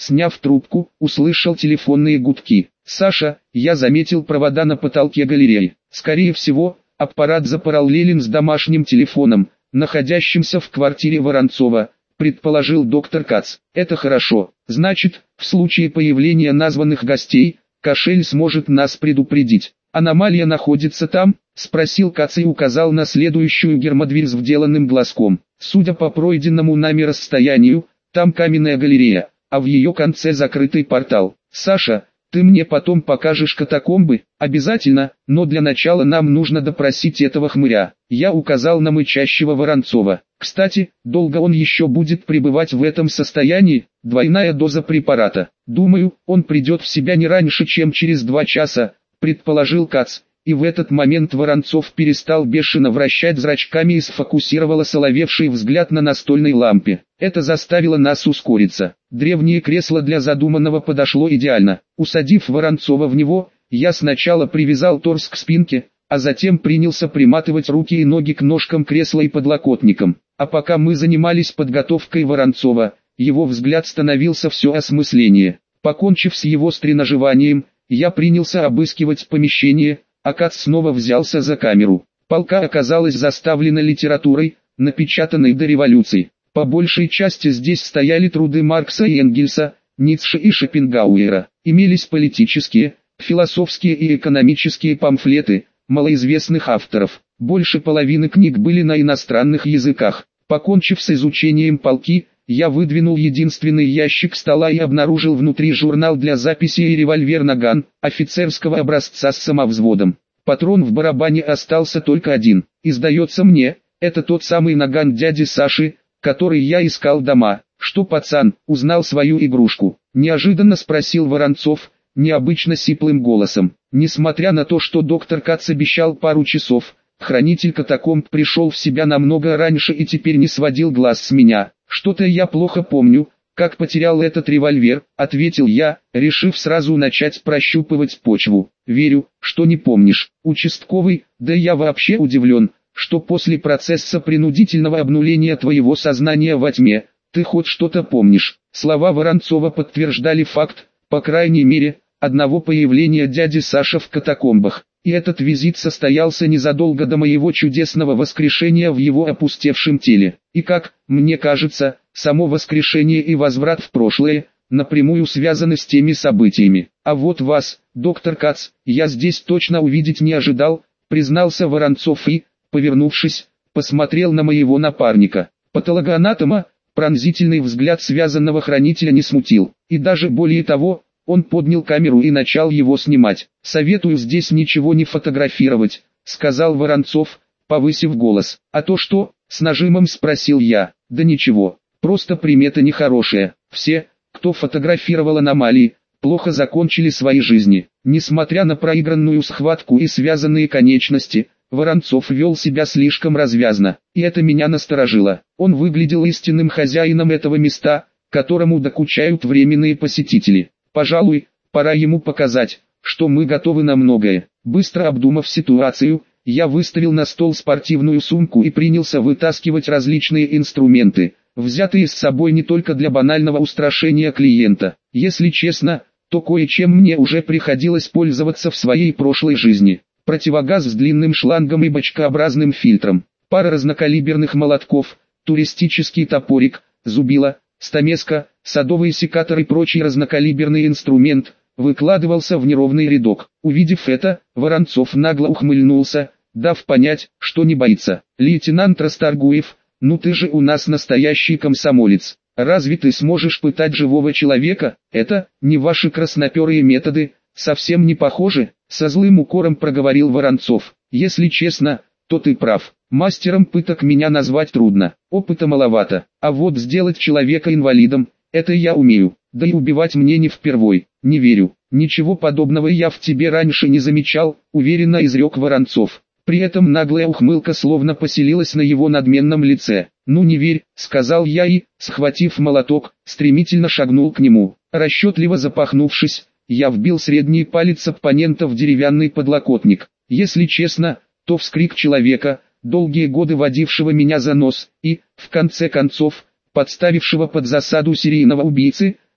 Сняв трубку, услышал телефонные гудки. «Саша, я заметил провода на потолке галереи. Скорее всего, аппарат запараллелен с домашним телефоном, находящимся в квартире Воронцова», предположил доктор Кац. «Это хорошо. Значит, в случае появления названных гостей, Кошель сможет нас предупредить». «Аномалия находится там?» — спросил Кац и указал на следующую гермодверь с вделанным глазком. «Судя по пройденному нами расстоянию, там каменная галерея, а в ее конце закрытый портал. Саша, ты мне потом покажешь катакомбы?» «Обязательно, но для начала нам нужно допросить этого хмыря». Я указал на мычащего Воронцова. «Кстати, долго он еще будет пребывать в этом состоянии?» «Двойная доза препарата. Думаю, он придет в себя не раньше, чем через 2 часа», предположил Кац. И в этот момент Воронцов перестал бешено вращать зрачками и сфокусировал осоловевший взгляд на настольной лампе. Это заставило нас ускориться. Древнее кресло для задуманного подошло идеально. Усадив Воронцова в него, я сначала привязал торс к спинке, а затем принялся приматывать руки и ноги к ножкам кресла и подлокотникам. А пока мы занимались подготовкой Воронцова, его взгляд становился все осмысленнее. Покончив с его стреножеванием, я принялся обыскивать помещение, а Кац снова взялся за камеру. Полка оказалась заставлена литературой, напечатанной до революции. По большей части здесь стояли труды Маркса и Энгельса, Ницше и Шопенгауэра. Имелись политические, философские и экономические памфлеты малоизвестных авторов. Больше половины книг были на иностранных языках. Покончив с изучением полки, я выдвинул единственный ящик стола и обнаружил внутри журнал для записи и револьвер «Наган» офицерского образца с самовзводом. Патрон в барабане остался только один. И сдается мне, это тот самый наган дяди Саши, который я искал дома. «Что, пацан, узнал свою игрушку?» — неожиданно спросил Воронцов, необычно сиплым голосом. Несмотря на то, что доктор Кац обещал пару часов, хранитель катакомб пришел в себя намного раньше и теперь не сводил глаз с меня. «Что-то я плохо помню, как потерял этот револьвер», — ответил я, решив сразу начать прощупывать почву. «Верю, что не помнишь, участковый, да я вообще удивлен, что после процесса принудительного обнуления твоего сознания во тьме, ты хоть что-то помнишь». Слова Воронцова подтверждали факт, по крайней мере, одного появления дяди Саши в катакомбах. И этот визит состоялся незадолго до моего чудесного воскрешения в его опустевшем теле. И как, мне кажется, само воскрешение и возврат в прошлое, напрямую связаны с теми событиями. «А вот вас, доктор Кац, я здесь точно увидеть не ожидал», признался Воронцов и, повернувшись, посмотрел на моего напарника. Патологоанатома, пронзительный взгляд связанного хранителя не смутил, и даже более того, он поднял камеру и начал его снимать. «Советую здесь ничего не фотографировать», — сказал Воронцов, повысив голос. «А то что?» — с нажимом спросил я. «Да ничего, просто примета нехорошая. Все, кто фотографировал аномалии, плохо закончили свои жизни». Несмотря на проигранную схватку и связанные конечности, Воронцов вел себя слишком развязно, и это меня насторожило. Он выглядел истинным хозяином этого места, которому докучают временные посетители. Пожалуй, пора ему показать, что мы готовы на многое. Быстро обдумав ситуацию, я выставил на стол спортивную сумку и принялся вытаскивать различные инструменты, взятые с собой не только для банального устрашения клиента. Если честно, то кое-чем мне уже приходилось пользоваться в своей прошлой жизни. Противогаз с длинным шлангом и бочкообразным фильтром, пара разнокалиберных молотков, туристический топорик, зубило, стамеска, садовый секатор и прочий разнокалиберный инструмент, выкладывался в неровный рядок. Увидев это, Воронцов нагло ухмыльнулся, дав понять, что не боится. «Лейтенант Расторгуев, ну ты же у нас настоящий комсомолец. Разве ты сможешь пытать живого человека? Это, не ваши красноперые методы, совсем не похожи», со злым укором проговорил Воронцов. «Если честно, то ты прав. Мастером пыток меня назвать трудно, опыта маловато, а вот сделать человека инвалидом, это я умею, да и убивать мне не впервой, не верю». «Ничего подобного я в тебе раньше не замечал», уверенно изрек Воронцов. При этом наглая ухмылка словно поселилась на его надменном лице. «Ну не верь», — сказал я и, схватив молоток, стремительно шагнул к нему. Расчетливо запахнувшись, я вбил средний палец оппонента в деревянный подлокотник. Если честно, то вскрик человека, долгие годы водившего меня за нос, и, в конце концов, подставившего под засаду серийного убийцы,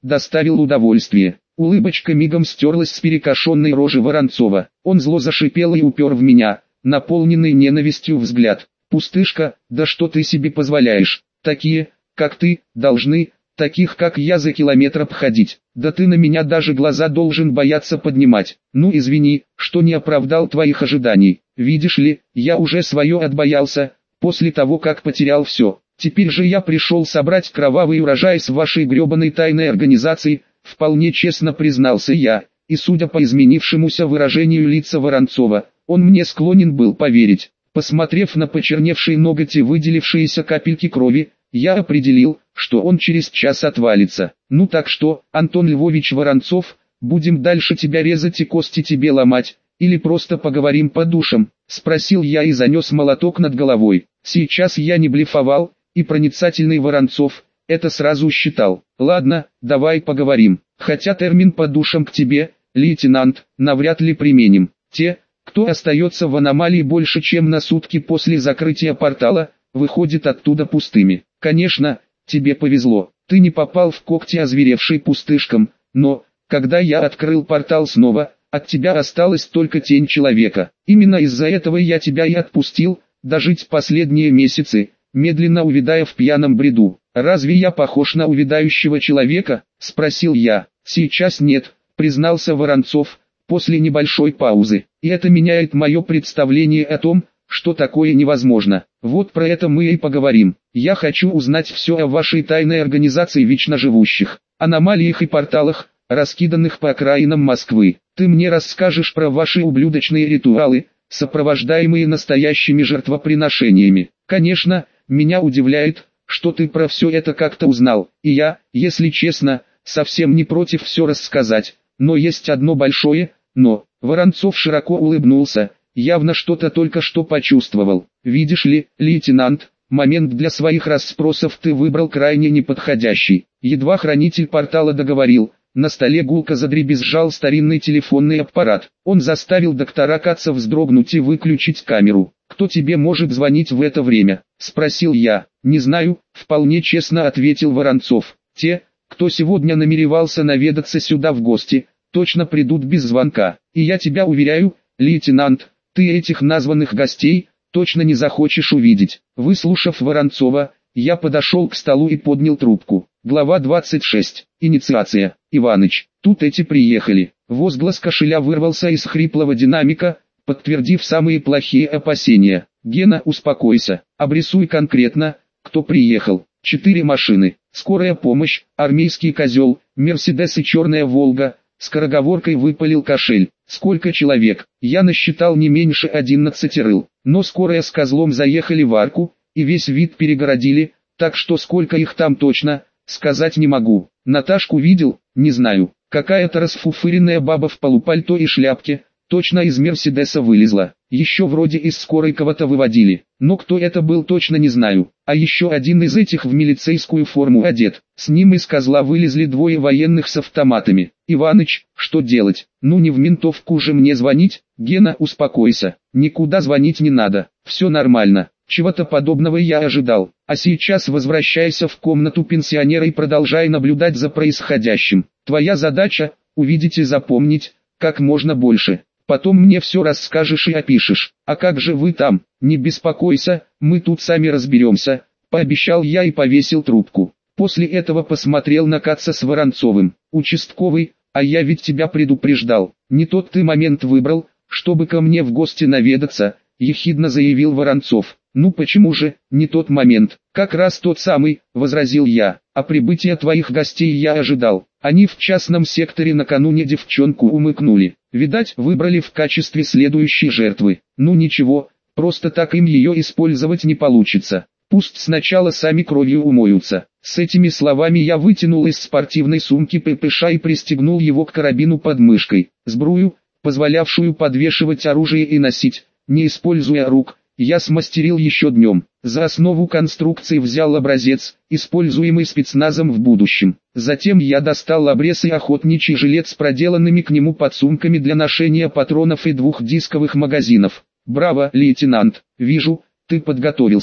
доставил удовольствие. Улыбочка мигом стерлась с перекошенной рожи Воронцова. Он зло зашипел и упер в меня, наполненный ненавистью взгляд. «Пустышка, да что ты себе позволяешь? Такие, как ты, должны, таких как я за километр обходить. Да ты на меня даже глаза должен бояться поднимать. Ну извини, что не оправдал твоих ожиданий. Видишь ли, я уже свое отбоялся, после того как потерял все. Теперь же я пришел собрать кровавый урожай с вашей гребаной тайной организации», вполне честно признался я, и судя по изменившемуся выражению лица Воронцова, он мне склонен был поверить. Посмотрев на почерневшие ноготь и выделившиеся капельки крови, я определил, что он через час отвалится. «Ну так что, Антон Львович Воронцов, будем дальше тебя резать и кости тебе ломать, или просто поговорим по душам?» — спросил я и занес молоток над головой. Сейчас я не блефовал, и проницательный Воронцов это сразу считал. «Ладно, давай поговорим, хотя термин «по душам» к тебе, лейтенант, навряд ли применим. Те, кто остается в аномалии больше чем на сутки после закрытия портала, выходит оттуда пустыми. Конечно, тебе повезло, ты не попал в когти озверевшей пустышкам, но, когда я открыл портал снова, от тебя осталась только тень человека. Именно из-за этого я тебя и отпустил, дожить последние месяцы, медленно увядая в пьяном бреду. «Разве я похож на увядающего человека?» — спросил я. «Сейчас нет», — признался Воронцов, после небольшой паузы. «И это меняет мое представление о том, что такое невозможно. Вот про это мы и поговорим. Я хочу узнать все о вашей тайной организации вечно живущих, аномалиях и порталах, раскиданных по окраинам Москвы. Ты мне расскажешь про ваши ублюдочные ритуалы, сопровождаемые настоящими жертвоприношениями. Конечно, меня удивляет, что ты про все это как-то узнал, и я, если честно, совсем не против все рассказать, но есть одно большое «но». Воронцов широко улыбнулся, явно что-то только что почувствовал. «Видишь ли, лейтенант, момент для своих расспросов ты выбрал крайне неподходящий». Едва хранитель портала договорил, на столе гулко задребезжал старинный телефонный аппарат. Он заставил доктора Каца вздрогнуть и выключить камеру. «Кто тебе может звонить в это время?» — спросил я. «Не знаю», — вполне честно ответил Воронцов. «Те, кто сегодня намеревался наведаться сюда в гости, точно придут без звонка. И я тебя уверяю, лейтенант, ты этих названных гостей точно не захочешь увидеть». Выслушав Воронцова, я подошел к столу и поднял трубку. Глава 26. Инициация. «Иваныч, тут эти приехали». Возглас кошеля вырвался из хриплого динамика, подтвердив самые плохие опасения. «Гена, успокойся, обрисуй конкретно, кто приехал». 4 машины, скорая помощь, армейский козел, Мерседес и черная Волга. Скороговоркой выпалил кошель. «Сколько человек?» Я насчитал не меньше 11 рыл, но скорая с козлом заехали в арку, и весь вид перегородили, так что сколько их там точно, сказать не могу. Наташку видел? Не знаю. Какая-то расфуфыренная баба в полупальто и шляпке, точно из Мерседеса вылезла. Еще вроде из скорой кого-то выводили, но кто это был точно не знаю. А еще один из этих в милицейскую форму одет. С ним из козла вылезли 2 военных с автоматами. «Иваныч, что делать? Ну не в ментовку же мне звонить?» «Гена, успокойся, никуда звонить не надо, все нормально». Чего-то подобного я ожидал. А сейчас возвращайся в комнату пенсионера и продолжай наблюдать за происходящим. Твоя задача — увидеть и запомнить как можно больше. Потом мне все расскажешь и опишешь. А как же вы там? Не беспокойся, мы тут сами разберемся, пообещал я и повесил трубку. После этого посмотрел на Каца с Воронцовым. «Участковый, а я ведь тебя предупреждал. Не тот ты момент выбрал, чтобы ко мне в гости наведаться», — ехидно заявил Воронцов. «Ну почему же, не тот момент?» «Как раз тот самый», — возразил я. «А прибытия твоих гостей я ожидал. Они в частном секторе накануне девчонку умыкнули. Видать, выбрали в качестве следующей жертвы. Ну ничего, просто так им ее использовать не получится. Пусть сначала сами кровью умоются». С этими словами я вытянул из спортивной сумки ППШ и пристегнул его к карабину под мышкой. Сбрую, позволявшую подвешивать оружие и носить, не используя рук, я смастерил еще днем. За основу конструкции взял образец, используемый спецназом в будущем. Затем я достал обрез и охотничий жилет с проделанными к нему подсумками для ношения патронов и 2 дисковых магазинов. «Браво, лейтенант, вижу, ты подготовился.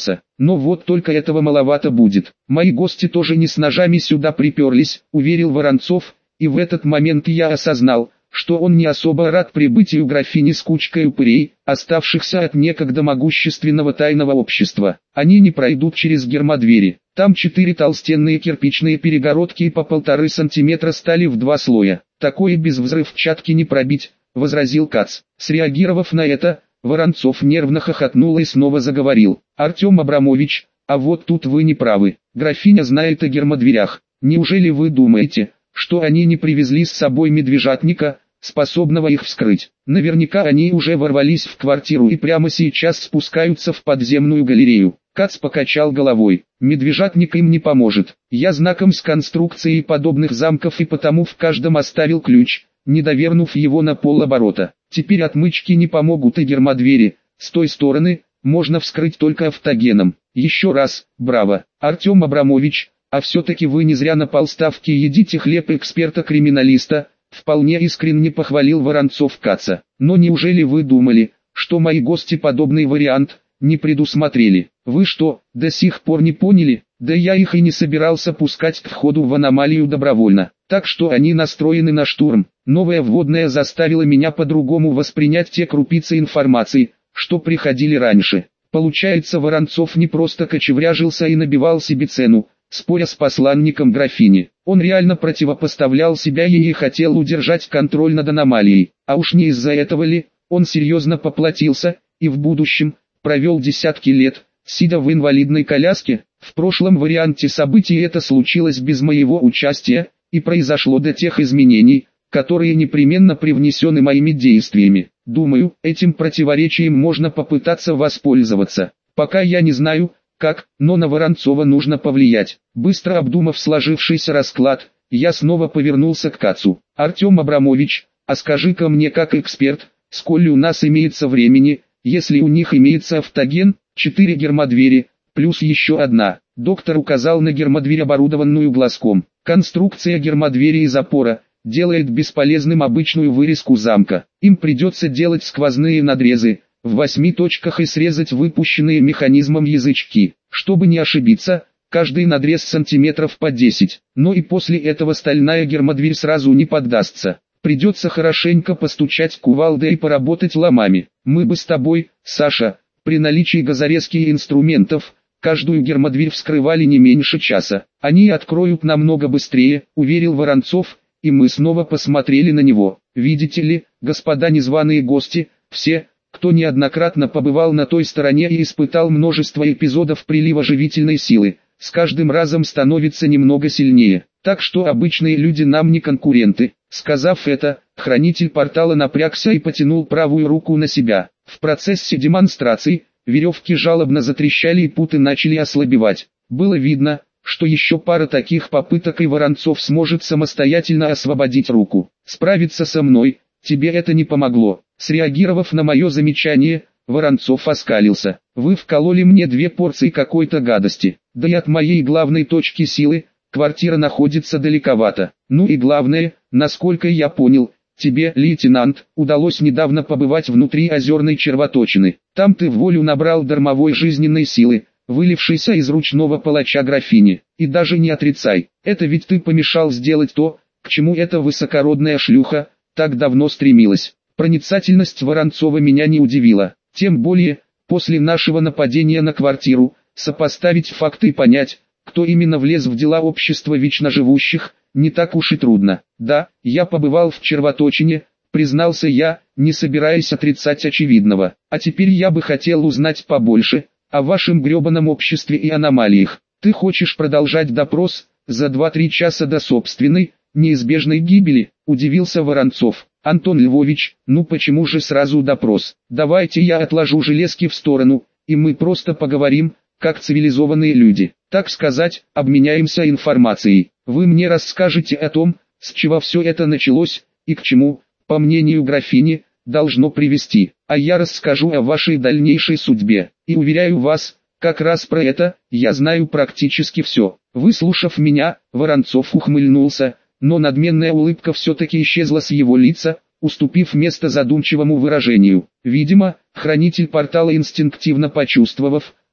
но вот только этого маловато будет. Мои гости тоже не с ножами сюда приперлись, уверил Воронцов, и в этот момент я осознал, что он не особо рад прибытию графини с кучкой упырей, оставшихся от некогда могущественного тайного общества. Они не пройдут через гермодвери. Там 4 толстенные кирпичные перегородки и по 1,5 сантиметра стали в 2 слоя. Такое без взрывчатки не пробить, возразил Кац. Среагировав на это, Воронцов нервно хохотнул и снова заговорил. Артем Абрамович, а вот тут вы не правы. Графиня знает о гермодверях. Неужели вы думаете, что они не привезли с собой медвежатника, способного их вскрыть? Наверняка они уже ворвались в квартиру и прямо сейчас спускаются в подземную галерею. Кац покачал головой. Медвежатник им не поможет. Я знаком с конструкцией подобных замков и потому в каждом оставил ключ, не довернув его на полоборота. Теперь отмычки не помогут и гермодвери. С той стороны можно вскрыть только автогеном. Еще раз, браво, Артем Абрамович, а все-таки вы не зря на полставки едите хлеб эксперта-криминалиста, вполне искренне похвалил Воронцов Каца. Но неужели вы думали, что мои гости подобный вариант не предусмотрели? Вы что, до сих пор не поняли? Да я их и не собирался пускать к входу в аномалию добровольно. Так что они настроены на штурм. Новая вводная заставила меня по-другому воспринять те крупицы информации, что приходили раньше. Получается, Воронцов не просто кочевряжился и набивал себе цену, споря с посланником графини. Он реально противопоставлял себя ей и хотел удержать контроль над аномалией. А уж не из-за этого ли, он серьезно поплатился, и в будущем провел десятки лет, сидя в инвалидной коляске. В прошлом варианте событий это случилось без моего участия, и произошло до тех изменений, которые непременно привнесены моими действиями. Думаю, этим противоречием можно попытаться воспользоваться. Пока я не знаю, как, но на Воронцова нужно повлиять. Быстро обдумав сложившийся расклад, я снова повернулся к Кацу. Артем Абрамович, а скажи-ка мне как эксперт, сколь у нас имеется времени, если у них имеется автоген, 4 гермодвери, плюс еще одна. Доктор указал на гермодверь, оборудованную глазком. Конструкция гермодвери и запора делает бесполезным обычную вырезку замка. Им придется делать сквозные надрезы в 8 точках и срезать выпущенные механизмом язычки. Чтобы не ошибиться, каждый надрез сантиметров по 10. Но и после этого стальная гермодверь сразу не поддастся. Придется хорошенько постучать кувалдой и поработать ломами. Мы бы с тобой, Саша, при наличии газорезки и инструментов, каждую гермодверь вскрывали не меньше часа. Они откроют намного быстрее, уверил Воронцов, и мы снова посмотрели на него. Видите ли, господа незваные гости, все, кто неоднократно побывал на той стороне и испытал множество эпизодов прилива живительной силы, с каждым разом становится немного сильнее. Так что обычные люди нам не конкуренты. Сказав это, хранитель портала напрягся и потянул правую руку на себя. В процессе демонстрации веревки жалобно затрещали и путы начали ослабевать. Было видно, что еще пара таких попыток и Воронцов сможет самостоятельно освободить руку. Справиться со мной, тебе это не помогло. Среагировав на мое замечание, Воронцов оскалился. Вы вкололи мне 2 порции какой-то гадости. Да и от моей главной точки силы, квартира находится далековато. Ну и главное, насколько я понял, тебе, лейтенант, удалось недавно побывать внутри озерной червоточины. Там ты в волю набрал дармовой жизненной силы, вылившейся из ручного палача графини. И даже не отрицай, это ведь ты помешал сделать то, к чему эта высокородная шлюха так давно стремилась. Проницательность Воронцова меня не удивила. Тем более, после нашего нападения на квартиру, сопоставить факты и понять, кто именно влез в дела общества вечно живущих, не так уж и трудно. Да, я побывал в червоточине, признался я, не собираясь отрицать очевидного. А теперь я бы хотел узнать побольше о вашем гребаном обществе и аномалиях. Ты хочешь продолжать допрос за 2-3 часа до собственной, неизбежной гибели? Удивился Воронцов. Антон Львович, ну почему же сразу допрос? Давайте я отложу железки в сторону, и мы просто поговорим, как цивилизованные люди. Так сказать, обменяемся информацией. Вы мне расскажете о том, с чего все это началось, и к чему, по мнению графини, должно привести. А я расскажу о вашей дальнейшей судьбе. И уверяю вас, как раз про это, я знаю практически все. Выслушав меня, Воронцов ухмыльнулся, но надменная улыбка все-таки исчезла с его лица, уступив место задумчивому выражению. Видимо, хранитель портала, инстинктивно почувствовав,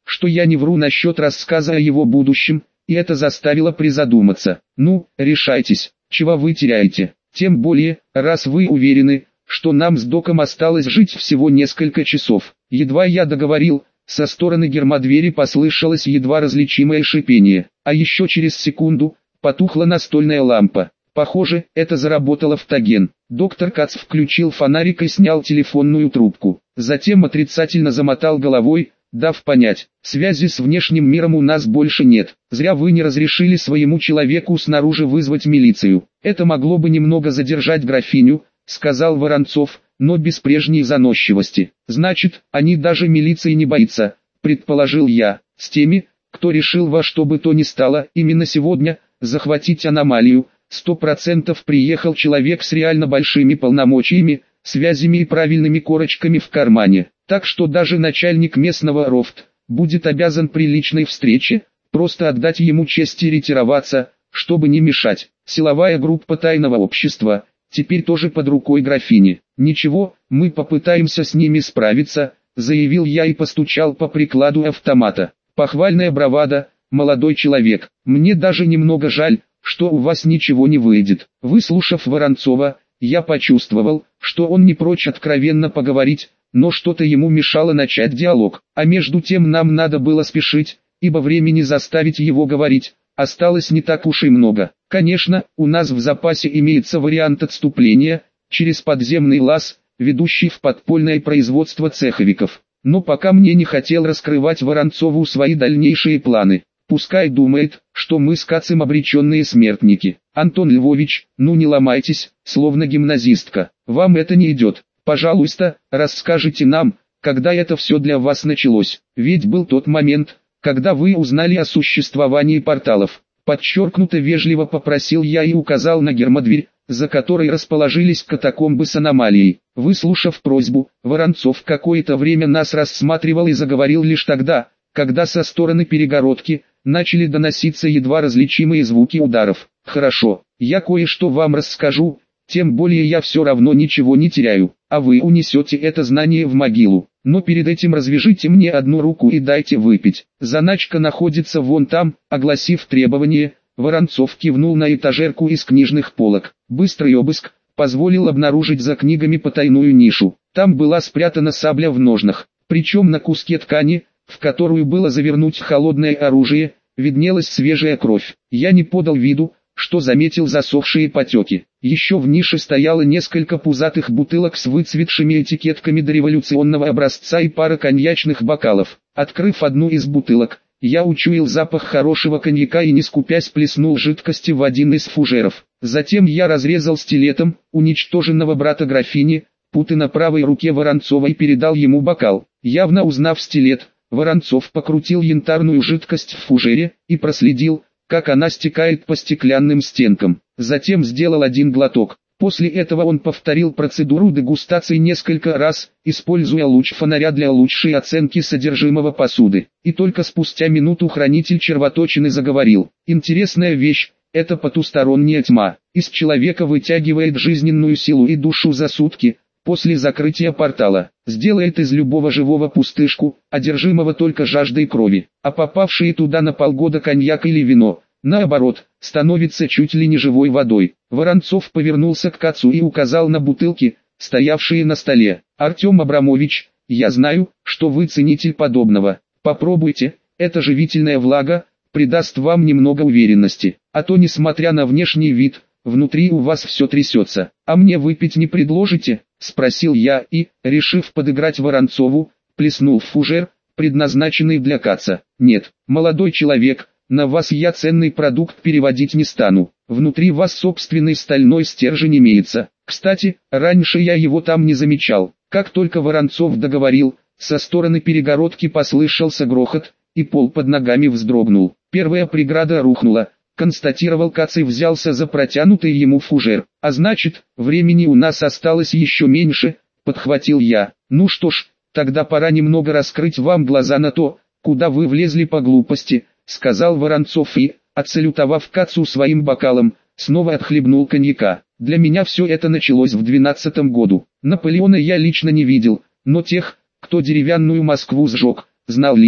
что я не вру насчет рассказа о его будущем, и это заставило призадуматься. Ну, решайтесь, чего вы теряете? Тем более, раз вы уверены, что нам с Доком осталось жить всего несколько часов. Едва я договорил, со стороны гермодвери послышалось едва различимое шипение, а еще через секунду потухла настольная лампа. Похоже, это заработало автоген. Доктор Кац включил фонарик и снял телефонную трубку. Затем отрицательно замотал головой, дав понять, связи с внешним миром у нас больше нет. Зря вы не разрешили своему человеку снаружи вызвать милицию. Это могло бы немного задержать графиню, сказал Воронцов, но без прежней заносчивости. Значит, они даже милиции не боятся, предположил я. С теми, кто решил во что бы то ни стало, именно сегодня, захватить аномалию, 100% приехал человек с реально большими полномочиями, связями и правильными корочками в кармане. Так что даже начальник местного РОВД будет обязан при личной встрече просто отдать ему честь и ретироваться, чтобы не мешать. Силовая группа тайного общества теперь тоже под рукой графини. Ничего, мы попытаемся с ними справиться, заявил я и постучал по прикладу автомата. Похвальная бравада, молодой человек. Мне даже немного жаль, что у вас ничего не выйдет. Выслушав Воронцова, я почувствовал, что он не прочь откровенно поговорить, но что-то ему мешало начать диалог. А между тем нам надо было спешить, ибо времени заставить его говорить осталось не так уж и много. Конечно, у нас в запасе имеется вариант отступления через подземный лаз, ведущий в подпольное производство цеховиков. Но пока мне не хотел раскрывать Воронцову свои дальнейшие планы. Пускай думает, что мы с Кацем обреченные смертники. Антон Львович, ну не ломайтесь, словно гимназистка. Вам это не идет. Пожалуйста, расскажите нам, когда это все для вас началось. Ведь был тот момент, когда вы узнали о существовании порталов. Подчеркнуто вежливо попросил я и указал на гермодверь, за которой расположились катакомбы с аномалией. Выслушав просьбу, Воронцов какое-то время нас рассматривал и заговорил лишь тогда, когда со стороны перегородки начали доноситься едва различимые звуки ударов. «Хорошо, я кое-что вам расскажу, тем более я все равно ничего не теряю, а вы унесете это знание в могилу. Но перед этим развяжите мне одну руку и дайте выпить. Заначка находится вон там», огласив требование, Воронцов кивнул на этажерку из книжных полок. Быстрый обыск позволил обнаружить за книгами потайную нишу. Там была спрятана сабля в ножнах, причем на куске ткани, в которую было завернуть холодное оружие, виднелась свежая кровь. Я не подал виду, что заметил засохшие потеки. Еще в нише стояло несколько пузатых бутылок с выцветшими этикетками дореволюционного образца и пара коньячных бокалов. Открыв одну из бутылок, я учуял запах хорошего коньяка и не скупясь плеснул жидкости в один из фужеров. Затем я разрезал стилетом уничтоженного брата графини путы на правой руке Воронцова и передал ему бокал. Явно узнав стилет, Воронцов покрутил янтарную жидкость в фужере и проследил, как она стекает по стеклянным стенкам. Затем сделал один глоток. После этого он повторил процедуру дегустации несколько раз, используя луч фонаря для лучшей оценки содержимого посуды. И только спустя минуту хранитель червоточины заговорил. «Интересная вещь, это потусторонняя тьма. Из человека вытягивает жизненную силу и душу за сутки, после закрытия портала. Сделает из любого живого пустышку, одержимого только жаждой крови. А попавшие туда на полгода коньяк или вино, наоборот, становится чуть ли не живой водой». Воронцов повернулся к Кацу и указал на бутылки, стоявшие на столе. «Артем Абрамович, я знаю, что вы ценитель подобного. Попробуйте, эта живительная влага придаст вам немного уверенности. А то, несмотря на внешний вид, внутри у вас все трясется. А мне выпить не предложите?» — спросил я и, решив подыграть Воронцову, плеснул в фужер, предназначенный для Каца. «Нет, молодой человек, на вас я ценный продукт переводить не стану. Внутри вас собственный стальной стержень имеется. Кстати, раньше я его там не замечал». Как только Воронцов договорил, со стороны перегородки послышался грохот, и пол под ногами вздрогнул. Первая преграда рухнула, констатировал Кац и взялся за протянутый ему фужер. «А значит, времени у нас осталось еще меньше», — подхватил я. «Ну что ж, тогда пора немного раскрыть вам глаза на то, куда вы влезли по глупости», — сказал Воронцов и, отсалютовав Кацу своим бокалом, снова отхлебнул коньяка. «Для меня все это началось в 12-м году. Наполеона я лично не видел, но тех, кто деревянную Москву сжег, знал лично.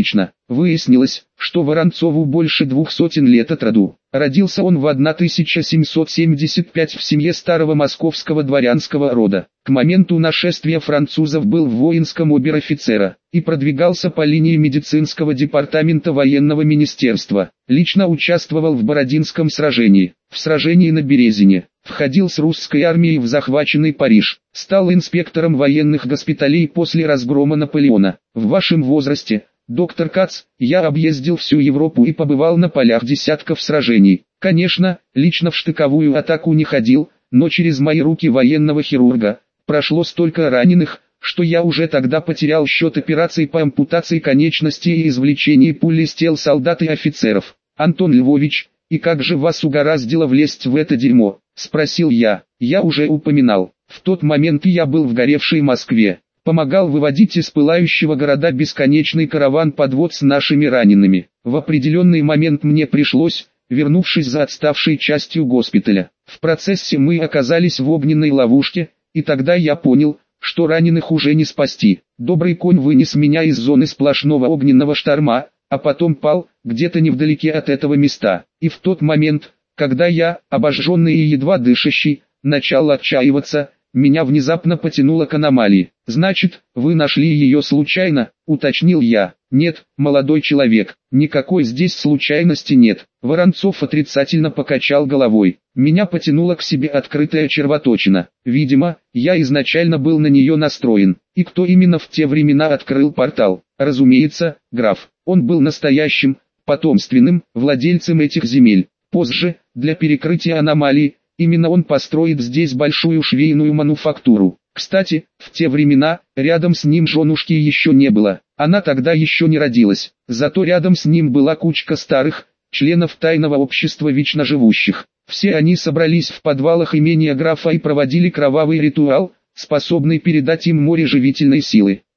Выяснилось, что Воронцову больше 200 лет от роду. Родился он в 1775 в семье старого московского дворянского рода. К моменту нашествия французов был в воинском обер-офицера и продвигался по линии медицинского департамента военного министерства. Лично участвовал в Бородинском сражении, в сражении на Березине. Входил с русской армией в захваченный Париж. Стал инспектором военных госпиталей после разгрома Наполеона. В вашем возрасте, доктор Кац, я объездил всю Европу и побывал на полях десятков сражений. Конечно, лично в штыковую атаку не ходил, но через мои руки военного хирурга прошло столько раненых, что я уже тогда потерял счет операций по ампутации конечностей и извлечении пули из тел солдат и офицеров. Антон Львович, и как же вас угораздило влезть в это дерьмо? Спросил я. Я уже упоминал, в тот момент я был в горевшей Москве. Помогал выводить из пылающего города бесконечный караван подвод с нашими ранеными. В определенный момент мне пришлось, вернувшись за отставшей частью госпиталя. В процессе мы оказались в огненной ловушке, и тогда я понял, что раненых уже не спасти. Добрый конь вынес меня из зоны сплошного огненного шторма, а потом пал, где-то невдалеке от этого места. И в тот момент, когда я, обожженный и едва дышащий, начал отчаиваться, меня внезапно потянуло к аномалии. «Значит, вы нашли ее случайно?» – уточнил я. «Нет, молодой человек, никакой здесь случайности нет». Воронцов отрицательно покачал головой. Меня потянула к себе открытая червоточина. Видимо, я изначально был на нее настроен. И кто именно в те времена открыл портал? Разумеется, граф. Он был настоящим, потомственным, владельцем этих земель. Позже, для перекрытия аномалии, именно он построит здесь большую швейную мануфактуру. Кстати, в те времена, рядом с ним женушки еще не было. Она тогда еще не родилась. Зато рядом с ним была кучка старых, членов тайного общества вечно живущих. Все они собрались в подвалах имения графа и проводили кровавый ритуал, способный передать им море живительной силы.